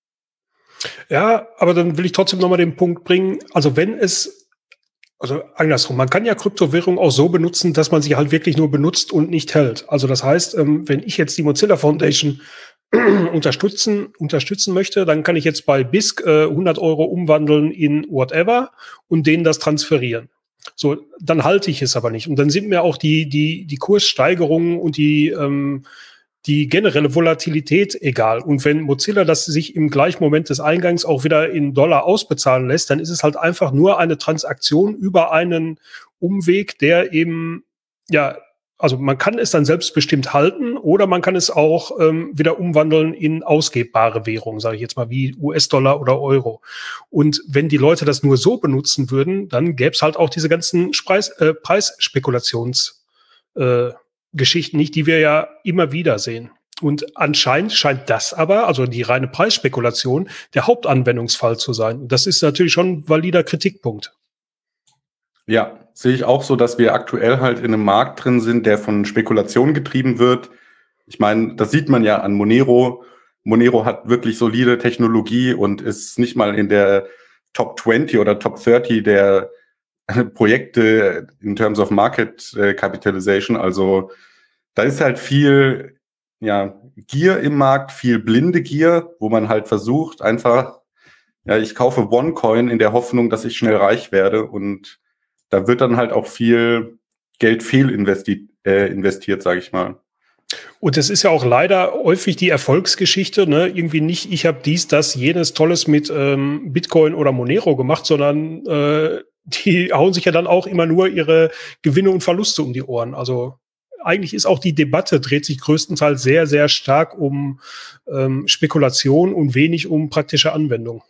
S3: Ja, aber dann will ich trotzdem nochmal den Punkt bringen, also wenn es, also andersrum, man kann ja Kryptowährung auch so benutzen, dass man sie halt wirklich nur benutzt und nicht hält. Also das heißt, wenn ich jetzt die Mozilla Foundation unterstützen, unterstützen möchte, dann kann ich jetzt bei B I S C äh, hundert Euro umwandeln in whatever und denen das transferieren. So, dann halte ich es aber nicht. Und dann sind mir auch die, die, die Kurssteigerungen und die, ähm, die generelle Volatilität egal. Und wenn Mozilla das sich im gleichen Moment des Eingangs auch wieder in Dollar ausbezahlen lässt, dann ist es halt einfach nur eine Transaktion über einen Umweg, der eben, ja, also man kann es dann selbstbestimmt halten oder man kann es auch ähm, wieder umwandeln in ausgebbare Währung, sage ich jetzt mal, wie U S-Dollar oder Euro. Und wenn die Leute das nur so benutzen würden, dann gäbe es halt auch diese ganzen Preis, äh, Preisspekulations äh, Geschichten nicht, die wir ja immer wieder sehen. Und anscheinend scheint das aber, also die reine Preisspekulation, der Hauptanwendungsfall zu sein. Und das ist natürlich schon ein valider Kritikpunkt.
S2: Ja, sehe ich auch so, dass wir aktuell halt in einem Markt drin sind, der von Spekulation getrieben wird. Ich meine, das sieht man ja an Monero. Monero hat wirklich solide Technologie und ist nicht mal in der Top zwanzig oder Top dreißig der Projekte in terms of Market Capitalization. Also da ist halt viel, ja, Gier im Markt, viel blinde Gier, wo man halt versucht einfach, ja, ich kaufe OneCoin in der Hoffnung, dass ich schnell reich werde, und da wird dann halt auch viel Geld fehlinvestiert, äh, investiert, sage ich mal.
S3: Und das ist ja auch leider häufig die Erfolgsgeschichte, ne? Irgendwie nicht, ich habe dies, das, jenes Tolles mit ähm, Bitcoin oder Monero gemacht, sondern äh, die hauen sich ja dann auch immer nur ihre Gewinne und Verluste um die Ohren. Also eigentlich ist auch die Debatte, dreht sich größtenteils sehr, sehr stark um ähm, Spekulation und wenig um praktische Anwendung.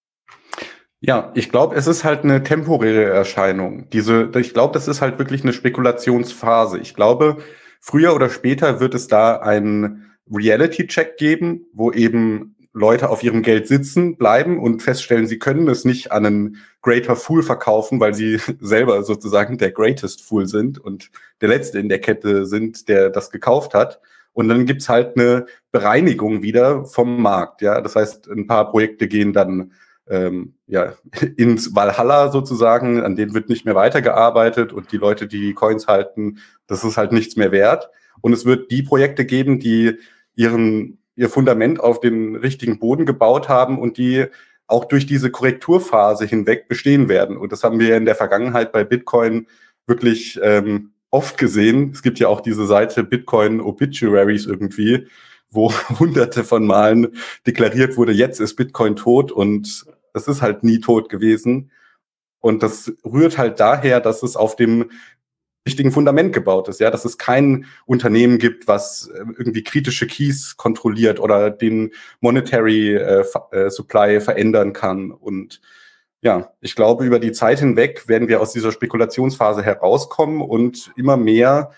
S2: Ja, ich glaube, es ist halt eine temporäre Erscheinung. Diese, ich glaube, das ist halt wirklich eine Spekulationsphase. Ich glaube, früher oder später wird es da einen Reality-Check geben, wo eben Leute auf ihrem Geld sitzen bleiben und feststellen, sie können es nicht an einen Greater Fool verkaufen, weil sie selber sozusagen der Greatest Fool sind und der Letzte in der Kette sind, der das gekauft hat. Und dann gibt's halt eine Bereinigung wieder vom Markt. Ja, das heißt, ein paar Projekte gehen dann ähm, ja ins Valhalla sozusagen, an denen wird nicht mehr weitergearbeitet und die Leute, die die Coins halten, das ist halt nichts mehr wert. Und es wird die Projekte geben, die ihren ihr Fundament auf den richtigen Boden gebaut haben und die auch durch diese Korrekturphase hinweg bestehen werden. Und das haben wir in der Vergangenheit bei Bitcoin wirklich ähm, oft gesehen. Es gibt ja auch diese Seite Bitcoin Obituaries irgendwie, wo hunderte von Malen deklariert wurde, jetzt ist Bitcoin tot, und das ist halt nie tot gewesen. Und das rührt halt daher, dass es auf dem richtigen Fundament gebaut ist, ja, dass es kein Unternehmen gibt, was irgendwie kritische Keys kontrolliert oder den Monetary äh, äh, Supply verändern kann. Und ja, ich glaube, über die Zeit hinweg werden wir aus dieser Spekulationsphase herauskommen und immer mehr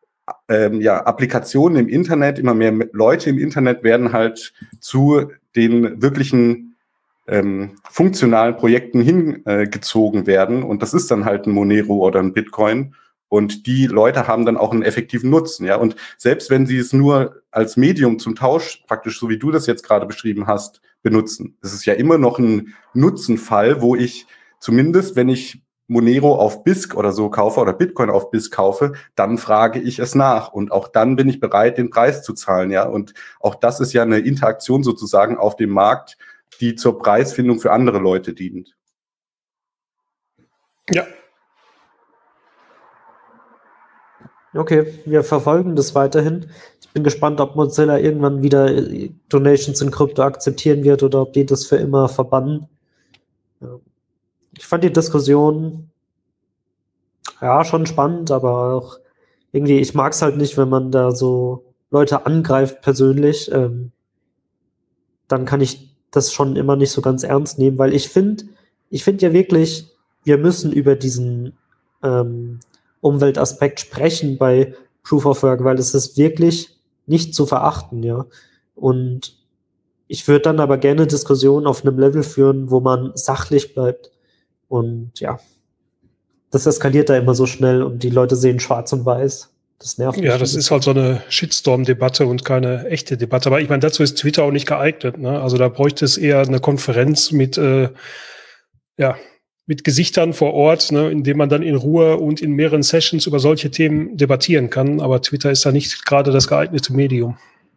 S2: ähm, ja, Applikationen im Internet, immer mehr Leute im Internet werden halt zu den wirklichen ähm, funktionalen Projekten hingezogen äh, werden. Und das ist dann halt ein Monero oder ein Bitcoin. Und die Leute haben dann auch einen effektiven Nutzen, ja. Und selbst wenn sie es nur als Medium zum Tausch, praktisch so wie du das jetzt gerade beschrieben hast, benutzen, es ist ja immer noch ein Nutzenfall, wo ich zumindest, wenn ich Monero auf B I S C oder so kaufe oder Bitcoin auf B I S C kaufe, dann frage ich es nach. Und auch dann bin ich bereit, den Preis zu zahlen, ja. Und auch das ist ja eine Interaktion sozusagen auf dem Markt, die zur Preisfindung für andere Leute dient.
S3: Ja.
S4: Okay, wir verfolgen das weiterhin. Ich bin gespannt, ob Mozilla irgendwann wieder Donations in Krypto akzeptieren wird oder ob die das für immer verbannen. Ich fand die Diskussion ja schon spannend, aber auch irgendwie, ich mag es halt nicht, wenn man da so Leute angreift persönlich. Ähm, dann kann ich das schon immer nicht so ganz ernst nehmen, weil ich finde, ich finde ja wirklich, wir müssen über diesen ähm, Umweltaspekt sprechen bei Proof of Work, weil es ist wirklich nicht zu verachten, ja. Und ich würde dann aber gerne Diskussionen auf einem Level führen, wo man sachlich bleibt. Und ja, das eskaliert da immer so schnell und die Leute sehen schwarz und weiß. Das nervt mich.
S3: Ja, das ist halt so eine Shitstorm-Debatte und keine echte Debatte. Aber ich meine, dazu ist Twitter auch nicht geeignet, ne? Also da bräuchte es eher eine Konferenz mit, äh, ja, mit Gesichtern vor Ort, ne, in dem man dann in Ruhe und in mehreren Sessions über solche Themen debattieren kann. Aber Twitter ist da nicht gerade das geeignete Medium.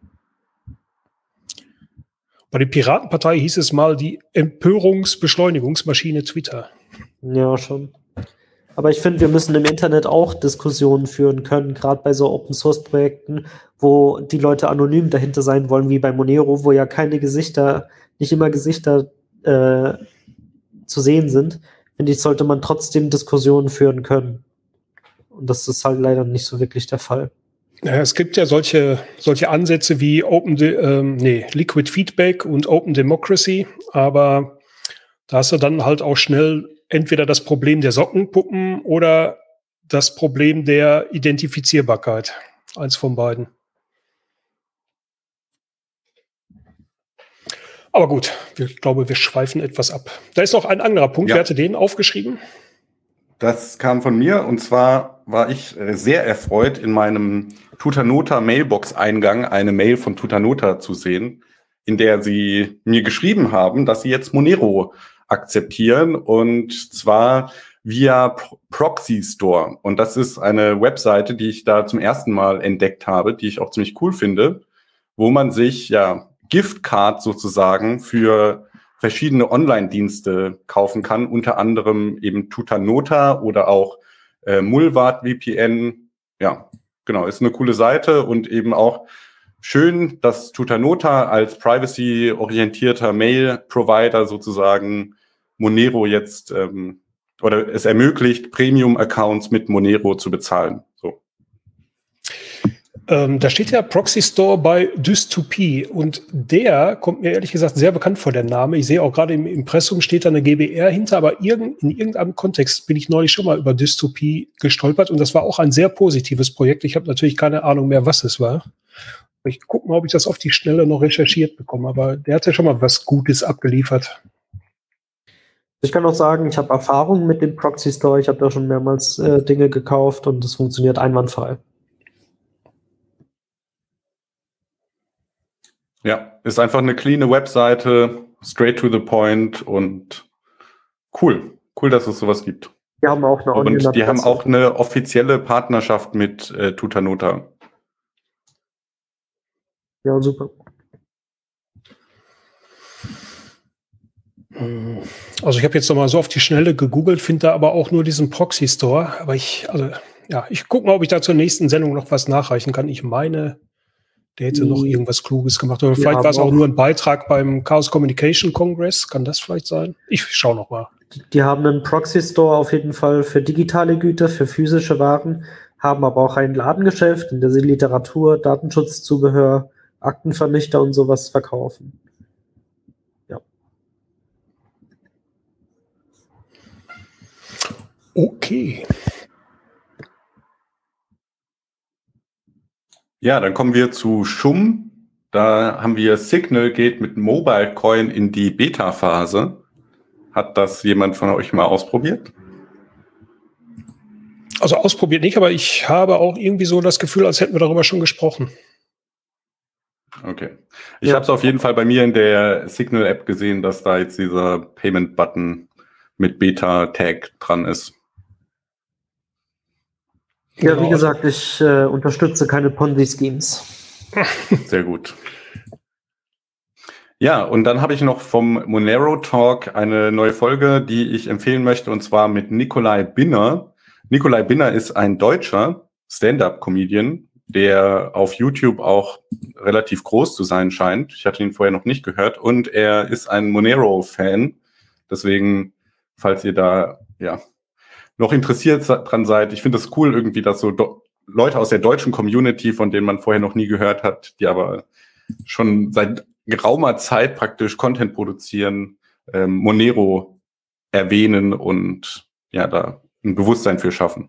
S3: Bei der Piratenpartei hieß es mal die Empörungsbeschleunigungsmaschine Twitter.
S4: Ja, schon. Aber ich finde, wir müssen im Internet auch Diskussionen führen können, gerade bei so Open-Source-Projekten, wo die Leute anonym dahinter sein wollen, wie bei Monero, wo ja keine Gesichter, nicht immer Gesichter äh, zu sehen sind. Finde ich, sollte man trotzdem Diskussionen führen können. Und das ist halt leider nicht so wirklich der Fall.
S3: Ja, es gibt ja solche, solche Ansätze wie Open, De- ähm, nee, Liquid Feedback und Open Democracy, aber da hast du dann halt auch schnell entweder das Problem der Sockenpuppen oder das Problem der Identifizierbarkeit. Eins von beiden. Aber gut, ich glaube, wir schweifen etwas ab. Da ist noch ein anderer Punkt.
S2: Ja.
S3: Wer hatte den aufgeschrieben?
S2: Das kam von mir und zwar war ich sehr erfreut, in meinem Tutanota Mailbox-Eingang eine Mail von Tutanota zu sehen, in der sie mir geschrieben haben, dass sie jetzt Monero akzeptieren und zwar via Pro- Proxy Store. Und das ist eine Webseite, die ich da zum ersten Mal entdeckt habe, die ich auch ziemlich cool finde, wo man sich ja Giftcards sozusagen für verschiedene Online-Dienste kaufen kann, unter anderem eben Tutanota oder auch äh, Mullvad V P N. Ja, genau, ist eine coole Seite und eben auch schön, dass Tutanota als privacy-orientierter Mail-Provider sozusagen Monero jetzt ähm, oder es ermöglicht, Premium-Accounts mit Monero zu bezahlen. So.
S3: Ähm, da steht ja Proxy Store bei Dystopie und der kommt mir ehrlich gesagt sehr bekannt vor, der Name. Ich sehe auch gerade im Impressum steht da eine G B R hinter, aber irgend, in irgendeinem Kontext bin ich neulich schon mal über Dystopie gestolpert und das war auch ein sehr positives Projekt. Ich habe natürlich keine Ahnung mehr, was es war. Ich gucke mal, ob ich das auf die Schnelle noch recherchiert bekomme, aber der hat ja schon mal was Gutes abgeliefert.
S4: Ich kann auch sagen, ich habe Erfahrung mit dem Proxy Store. Ich habe da schon mehrmals äh, Dinge gekauft und es funktioniert einwandfrei.
S2: Ja, ist einfach eine cleane Webseite, straight to the point und cool. Cool, dass es sowas gibt.
S4: Die haben auch eine
S2: Und die haben auch eine offizielle Partnerschaft mit äh, Tutanota.
S4: Ja, super.
S3: Also ich habe jetzt noch mal so auf die Schnelle gegoogelt, finde da aber auch nur diesen Proxy Store. Aber ich, also ja, ich gucke mal, ob ich da zur nächsten Sendung noch was nachreichen kann. Ich meine, der hätte noch irgendwas Kluges gemacht. Oder vielleicht war es auch nur ein Beitrag beim Chaos Communication Congress. Kann das vielleicht sein? Ich schaue noch mal.
S4: Die haben einen Proxy Store auf jeden Fall für digitale Güter, für physische Waren, haben aber auch ein Ladengeschäft, in der sie Literatur, Datenschutzzubehör, Aktenvernichter und sowas verkaufen. Ja.
S3: Okay.
S2: Ja, dann kommen wir zu Shum. Da haben wir Signal geht mit Mobile Coin in die Beta-Phase. Hat das jemand von euch mal ausprobiert?
S3: Also ausprobiert nicht, aber ich habe auch irgendwie so das Gefühl, als hätten wir darüber schon gesprochen.
S2: Okay. Ich
S4: Ja.
S2: habe es auf jeden Fall bei mir in der Signal-App gesehen, dass da jetzt dieser Payment-Button mit Beta-Tag dran ist.
S4: Ja,
S3: Genau.
S4: wie gesagt, ich äh, unterstütze keine Ponzi-Schemes.
S2: Sehr gut. Ja, und dann habe ich noch vom Monero Talk eine neue Folge, die ich empfehlen möchte, und zwar mit Nikolai Binner. Nikolai Binner ist ein Deutscher, Stand-up-Comedian, der auf YouTube auch relativ groß zu sein scheint. Ich hatte ihn vorher noch nicht gehört. Und er ist ein Monero-Fan. Deswegen, falls ihr da ja noch interessiert dran seid, ich finde es cool irgendwie, dass so do- Leute aus der deutschen Community, von denen man vorher noch nie gehört hat, die aber schon seit geraumer Zeit praktisch Content produzieren, ähm, Monero erwähnen und ja, da ein Bewusstsein für schaffen.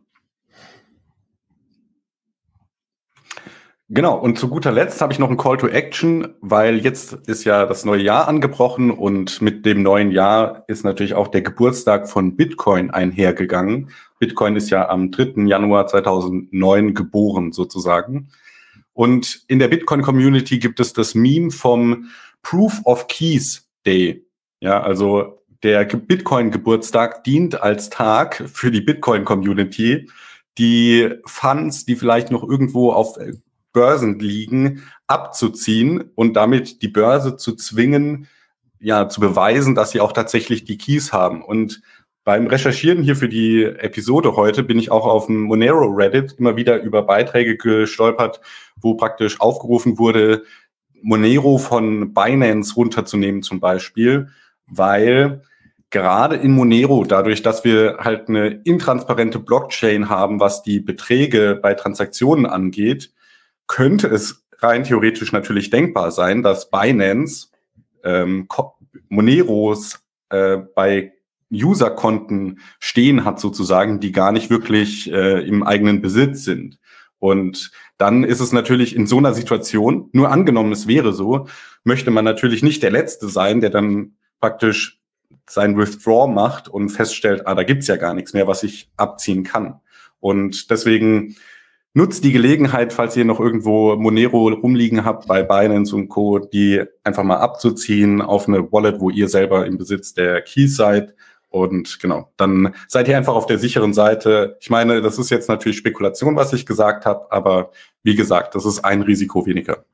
S2: Genau, und zu guter Letzt habe ich noch einen Call to Action, weil jetzt ist ja das neue Jahr angebrochen und mit dem neuen Jahr ist natürlich auch der Geburtstag von Bitcoin einhergegangen. Bitcoin ist ja am dritten Januar zweitausendneun geboren sozusagen. Und in der Bitcoin-Community gibt es das Meme vom Proof of Keys Day. Ja, also der Bitcoin-Geburtstag dient als Tag für die Bitcoin-Community, die Funds, die vielleicht noch irgendwo auf Börsen liegen, abzuziehen und damit die Börse zu zwingen, ja, zu beweisen, dass sie auch tatsächlich die Keys haben. Und beim Recherchieren hier für die Episode heute bin ich auch auf dem Monero Reddit immer wieder über Beiträge gestolpert, wo praktisch aufgerufen wurde, Monero von Binance runterzunehmen zum Beispiel, weil gerade in Monero, dadurch, dass wir halt eine intransparente Blockchain haben, was die Beträge bei Transaktionen angeht, könnte es rein theoretisch natürlich denkbar sein, dass Binance ähm, Moneros äh, bei Userkonten stehen hat sozusagen, die gar nicht wirklich äh, im eigenen Besitz sind. Und dann ist es natürlich in so einer Situation, nur angenommen es wäre so, möchte man natürlich nicht der Letzte sein, der dann praktisch sein Withdraw macht und feststellt, ah, da gibt's ja gar nichts mehr, was ich abziehen kann. Und deswegen nutzt die Gelegenheit, falls ihr noch irgendwo Monero rumliegen habt bei Binance und Co., die einfach mal abzuziehen auf eine Wallet, wo ihr selber im Besitz der Keys seid. Und genau, dann seid ihr einfach auf der sicheren Seite. Ich meine, das ist jetzt natürlich Spekulation, was ich gesagt habe, aber wie gesagt, das ist ein Risiko weniger.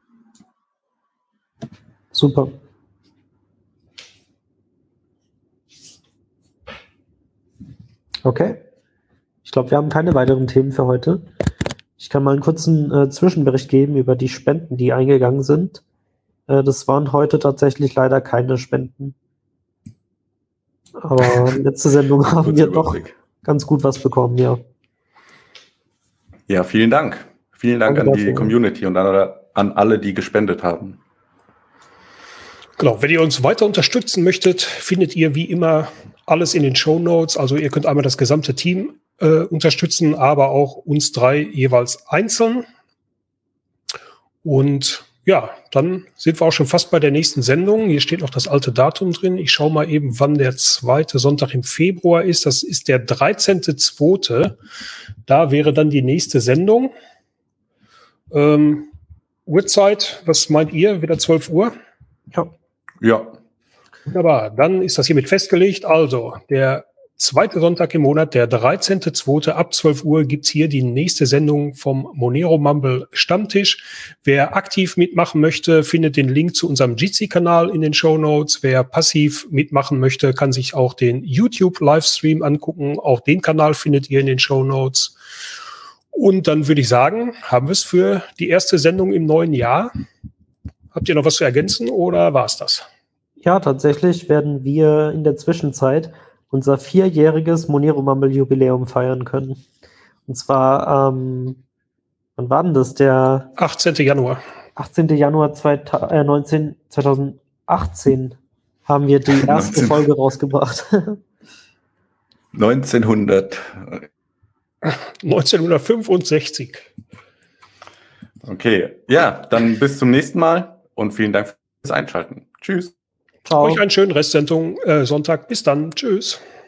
S4: Super. Okay. Ich glaube, wir haben keine weiteren Themen für heute. Ich kann mal einen kurzen äh, Zwischenbericht geben über die Spenden, die eingegangen sind. Äh, das waren heute tatsächlich leider keine Spenden. Aber letzte Sendung haben wir doch ganz gut was bekommen, ja.
S2: Ja, vielen Dank. Vielen Dank Danke an die dafür. Community und an, an alle, die gespendet haben.
S3: Genau, wenn ihr uns weiter unterstützen möchtet, findet ihr wie immer alles in den Shownotes. Also ihr könnt einmal das gesamte Team äh, unterstützen, aber auch uns drei jeweils einzeln. Und ja, dann sind wir auch schon fast bei der nächsten Sendung. Hier steht noch das alte Datum drin. Ich schaue mal eben, wann der zweite Sonntag im Februar ist. Das ist der dreizehnte zweite Da wäre dann die nächste Sendung. Ähm, Uhrzeit, was meint ihr? Wieder zwölf Uhr?
S2: Ja. Ja.
S3: Wunderbar, dann ist das hiermit festgelegt. Also, der zweite Sonntag im Monat, der dreizehnte zweite ab zwölf Uhr gibt's hier die nächste Sendung vom Monero Mumble Stammtisch. Wer aktiv mitmachen möchte, findet den Link zu unserem Jitsi-Kanal in den Shownotes. Wer passiv mitmachen möchte, kann sich auch den YouTube-Livestream angucken. Auch den Kanal findet ihr in den Shownotes. Und dann würde ich sagen, haben wir es für die erste Sendung im neuen Jahr. Habt ihr noch was zu ergänzen oder war es das?
S4: Ja, tatsächlich werden wir in der Zwischenzeit unser vierjähriges Monero Mumble Jubiläum feiern können. Und zwar, ähm, wann war denn das? Der
S3: achtzehnte Januar.
S4: achtzehnte Januar zweitausend, zweitausendachtzehn haben wir die erste neunzehn Folge rausgebracht.
S2: neunzehnhundert
S3: neunzehnhundertfünfundsechzig.
S2: Okay, ja, dann bis zum nächsten Mal und vielen Dank fürs Einschalten. Tschüss.
S3: Ciao. Euch einen schönen Restsendung, äh, Sonntag. Bis dann. Tschüss.